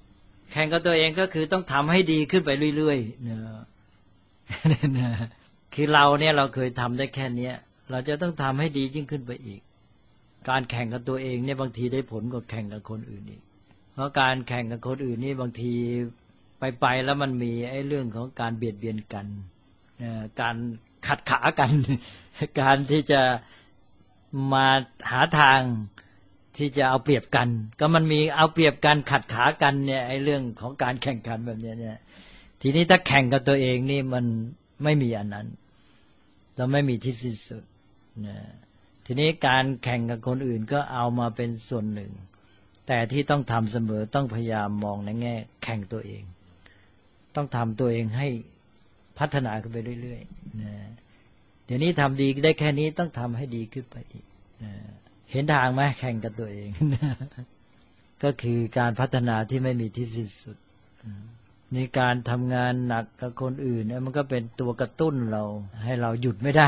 แข่งกับตัวเองก็คือต้องทำให้ดีขึ้นไปเรื่อยๆนะคือเราเนี่ยเราเคยทำได้แค่เนี้ยเราจะต้องทำให้ดียิ่งขึ้นไปอีกการแข่งกับตัวเองเนี่ยบางทีได้ผลกว่าแข่งกับคนอื่นอีกเพราะการแข่งกับคนอื่นนี่บางทีไปๆแล้วมันมีไอ้เรื่องของการเบียดเบียนกันการขัดขากัน การที่จะมาหาทางที่จะเอาเปรียบกันก็มันมีเอาเปรียบกันขัดขากันเนี่ยไอ้เรื่องของการแข่งขันแบบนี้เนี่ยทีนี้ถ้าแข่งกับตัวเองนี่มันไม่มีอันนั้นเราไม่มีที่สิ้นสุดนะทีนี้การแข่งกับคนอื่นก็เอามาเป็นส่วนหนึ่งแต่ที่ต้องทำเสมอต้องพยายามมองในแง่แข่งตัวเองต้องทำตัวเองให้พัฒนาขึ้นไปเรื่อยๆนะเดี๋ยวนี้ทำดีได้แค่นี้ต้องทำให้ดีขึ้นไปอีกนะเห็นทางไหมแข่งกับตัวเอง ก็คือการพัฒนาที่ไม่มีที่สิ้นสุดในการทำงานหนักกับคนอื่นเนี่ยมันก็เป็นตัวกระตุ้นเราให้เราหยุดไม่ได้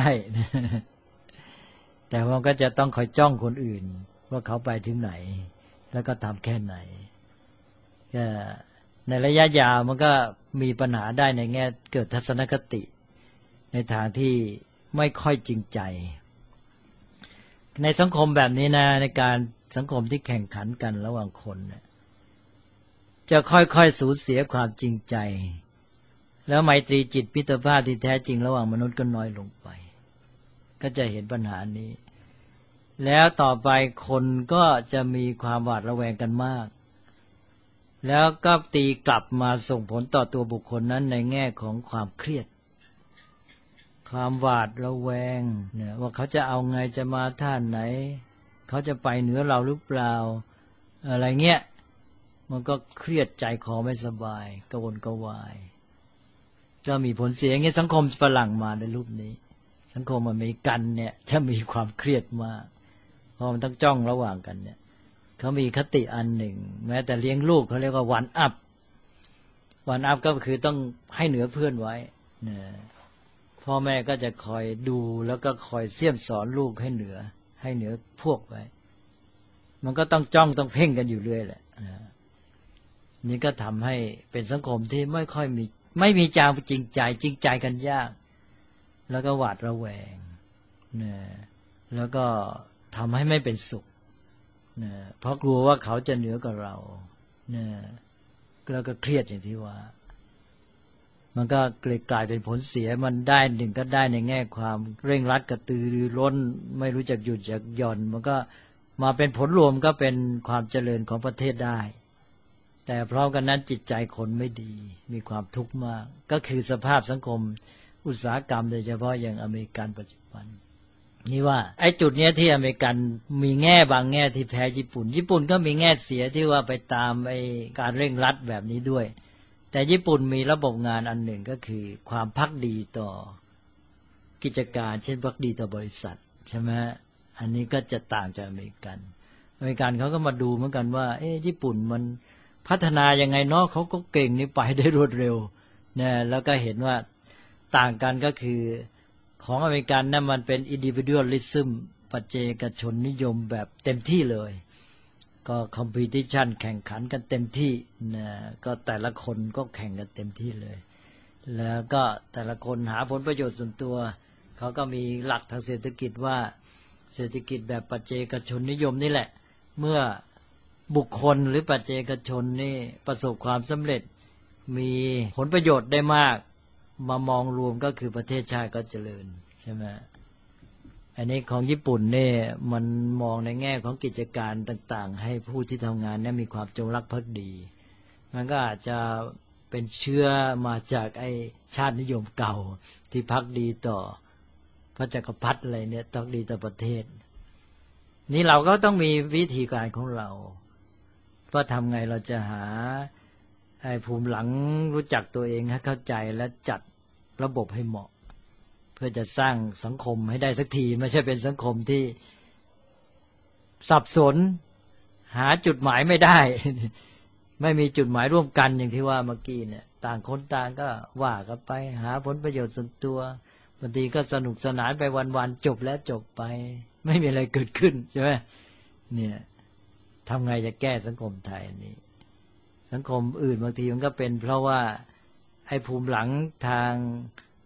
แต่มันก็จะต้องคอยจ้องคนอื่นว่าเขาไปถึงไหนแล้วก็ทำแค่ไหนก็ในระยะยาวมันก็มีปัญหาได้ในแง่เกิดทัศนคติในทางที่ไม่ค่อยจริงใจในสังคมแบบนี้นะในการสังคมที่แข่งขันกันระหว่างคนเนี่ยจะค่อยๆสูญเสียความจริงใจแล้วไมตรีจิตมิตรภาพที่แท้จริงระหว่างมนุษย์ก็น้อยลงไปก็จะเห็นปัญหานี้แล้วต่อไปคนก็จะมีความหวาดระแวงกันมากแล้วก็ตีกลับมาส่งผลต่อตัวบุคคลนั้นในแง่ของความเครียดความหวาดระแวงเนี่ยว่าเขาจะเอาไงจะมาท่าไหนเขาจะไปเหนือเราหรือเปล่าอะไรเงี้ยมันก็เครียดใจคอไม่สบายกระวนกระวายก็มีผลเสียอย่างเงี้ยสังคมฝรั่งมาในรูปนี้สังคมอเมริกันเนี่ยจะมีความเครียดมากเพราะมันต้องจ้องระหว่างกันเนี่ยเขามีคติอันหนึ่งแม้แต่เลี้ยงลูกเขาเรียกว่าวันอัพวันอัพก็คือต้องให้เหนือเพื่อนไว้เนี่ยพ่อแม่ก็จะคอยดูแล้วก็คอยเสี่ยมสอนลูกให้เหนือให้เหนือพวกไว้มันก็ต้องจ้องต้องเพ่งกันอยู่เรื่อยแหละนี่ก็ทำให้เป็นสังคมที่ไม่ค่อยมีไม่มีจางจริงใจจริงใจกันยากแล้วก็หวาดระแวงเนี่ยแล้วก็ทำให้ไม่เป็นสุขเนี่ยเพราะกลัวว่าเขาจะเหนือกว่าเราเนี่ยแล้วก็เครียดอย่างที่ว่ามันก็กลายเป็นผลเสียมันได้หนึ่งก็ได้ในแง่ความเร่งรัดกระตือรือร้นไม่รู้จักหยุดจักหย่อนมันก็มาเป็นผลรวมก็เป็นความเจริญของประเทศได้แต่พร้อมกันนั้นจิตใจคนไม่ดีมีความทุกข์มากก็คือสภาพสังคมอุตสาหกรรมโดยเฉพาะอย่างอเมริกันปัจจุบันนี่ว่าไอ้จุดนี้ที่อเมริกันมีแง่บางแง่ที่แพ้ญี่ปุ่นญี่ปุ่นก็มีแง่เสียที่ว่าไปตามไอ้การเร่งรัดแบบนี้ด้วยแต่ญี่ปุ่นมีระบบงานอันหนึ่งก็คือความภักดีต่อกิจการเช่นภักดีต่อบริษัทใช่ไหมอันนี้ก็จะต่างจากอเมริกันอเมริกันเขาก็มาดูเหมือนกันว่าเอ๊ะญี่ปุ่นมันพัฒนายังไงเนาะเขาก็เก่งนี่ไปได้รวดเร็วเนี่ยแล้วก็เห็นว่าต่างกันก็คือของอเมริกันนั่นมันเป็น individualism ปัจเจกชนนิยมแบบเต็มที่เลยก็ competition แข่งขันกันเต็มที่นะก็แต่ละคนก็แข่งกันเต็มที่เลยแล้วก็แต่ละคนหาผลประโยชน์ส่วนตัวเขาก็มีหลักทางเศรษฐกิจว่าเศรษฐกิจแบบปัจเจกชนนิยมนี่แหละเมื่อบุคคลหรือปัจเจกชนนี่ประสบความสำเร็จมีผลประโยชน์ได้มากมามองรวมก็คือประเทศชาติก็เจริญใช่ไหมอันนี้ของญี่ปุ่นเนี่ยมันมองในแง่ของกิจการต่างๆให้ผู้ที่ทำงานเนี่ยมีความจงรักภักดีมันก็อาจจะเป็นเชื้อมาจากไอ้ชาตินิยมเก่าที่ภักดีต่อพระจักรพรรดิอะไรเนี่ยต้องดีต่อประเทศนี่เราก็ต้องมีวิธีการของเราว่าทำไงเราจะหาไอ้ภูมิหลังรู้จักตัวเองให้เข้าใจและจัดระบบให้เหมาะเพื่อจะสร้างสังคมให้ได้สักทีไม่ใช่เป็นสังคมที่สับสนหาจุดหมายไม่ได้ ไม่มีจุดหมายร่วมกันอย่างที่ว่าเมื่อกี้เนี่ยต่างคนต่างก็ว่ากันไปหาผลประโยชน์ส่วนตัวบางทีก็สนุกสนานไปวันๆจบแล้วจบไปไม่มีอะไรเกิดขึ้นใช่ไหมเนี่ยทำไงจะแก้สังคมไทยนี้สังคมอื่นบางทีมันก็เป็นเพราะว่าไอ้ภูมิหลังทาง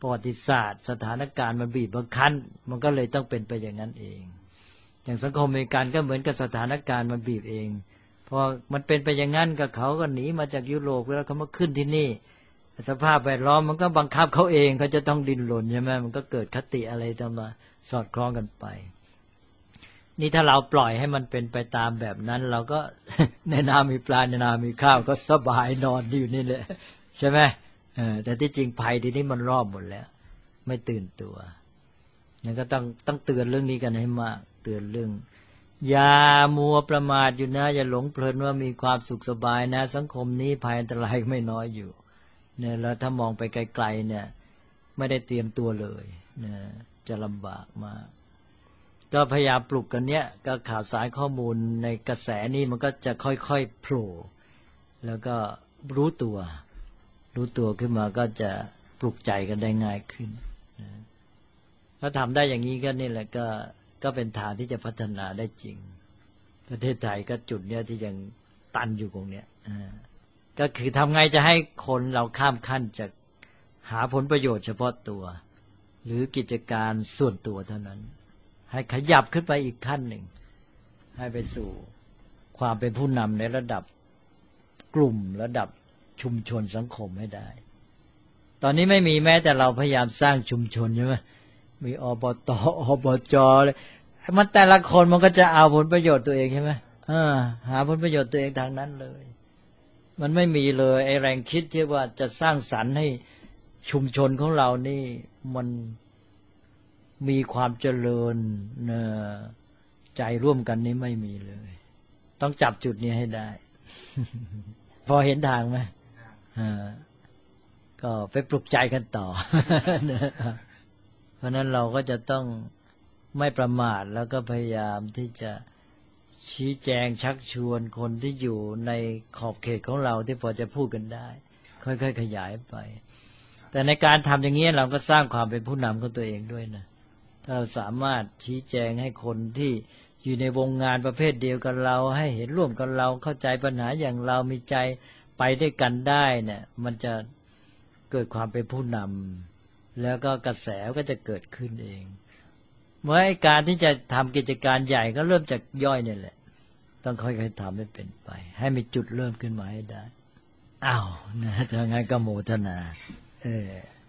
ประวัติศาสตร์สถานการณ์มันบีบบังคับมันก็เลยต้องเป็นไปอย่างนั้นเองอย่างสังคมอเมริกันก็เหมือนกับสถานการณ์มันบีบเองพอมันเป็นไปอย่างนั้นกับเขาก็หนีมาจากยุโรปแล้วเขามาขึ้นที่นี่สภาพแวดล้อมมันก็บังคับเขาเองเขาจะต้องดิ้นรนใช่ไหมมันก็เกิดคติอะไรตามมาสอดคล้องกันไปนี่ถ้าเราปล่อยให้มันเป็นไปตามแบบนั้นเราก็ ในนามีปลาในนามีข้าวก็สบายนอนอยู่นี่แหละใช่ไหมเออแต่ที่จริงภัยทีนี้มันรอบหมดแล้วไม่ตื่นตัวนั่นก็ต้องต้องเตือนเรื่องนี้กันให้มากเตือนเรื่องอย่ามัวประมาทอยู่นะอย่าหลงเพลินว่ามีความสุขสบายนะสังคมนี้ภัยอันตรายไม่น้อยอยู่เนี่ยแล้วถ้ามองไปไกลๆเนี่ยไม่ได้เตรียมตัวเลยเนี่ยจะลำบากมากก็พยายามปลุกกันเนี้ยก็ข่าวสารข้อมูลในกระแสนี้มันก็จะค่อยๆโผล่แล้วก็รู้ตัวรู้ตัวขึ้นมาก็จะปลุกใจกันได้ง่ายขึ้นถ้าทำได้อย่างนี้ก็นี่แหละก็ก็เป็นทางที่จะพัฒนาได้จริงประเทศไทยก็จุดเนี้ยที่ยังตันอยู่ตรงเนี้ยก็คือทำไงจะให้คนเราข้ามขั้นจากหาผลประโยชน์เฉพาะตัวหรือกิจการส่วนตัวเท่านั้นให้ขยับขึ้นไปอีกขั้นหนึ่งให้ไปสู่ความเป็นผู้นำในระดับกลุ่มระดับชุมชนสังคมให้ได้ตอนนี้ไม่มีแม้แต่เราพยายามสร้างชุมชนใช่ไหมมีอบต.อบจ.เลยมันแต่ละคนมันก็จะเอาผลประโยชน์ตัวเองใช่ไหมอ่าหาผลประโยชน์ตัวเองทางนั้นเลยมันไม่มีเลยไอ้แรงคิดที่ว่าจะสร้างสรรค์ให้ชุมชนของเรานี่มันมีความเจริญใจร่วมกันนี้ไม่มีเลยต้องจับจุดนี้ให้ได้ พอเห็นทางไหมก็ไปปลุกใจกันต่อ เพราะนั้นเราก็จะต้องไม่ประมาทแล้วก็พยายามที่จะชี้แจงชักชวนคนที่อยู่ในขอบเขตของเราที่พอจะพูดกันได้ค่อยๆขยายไปแต่ในการทำอย่างนี้เราก็สร้างความเป็นผู้นำของตัวเองด้วยนะถ้าเราสามารถชี้แจงให้คนที่อยู่ในวงงานประเภทเดียวกันเราให้เห็นร่วมกันเราเข้าใจปัญหาอย่างเรามีใจไปด้วยกันได้เนี่ยมันจะเกิดความเป็นผู้นำแล้วก็กระแสก็จะเกิดขึ้นเองเมื่อการที่จะทำกิจการใหญ่ก็เริ่มจากย่อยเนี่ยแหละต้องค่อยๆทำให้เป็นไปให้มีจุดเริ่มขึ้นมาให้ได้อ้าวนะถ้างั้นก็โมทนาเออ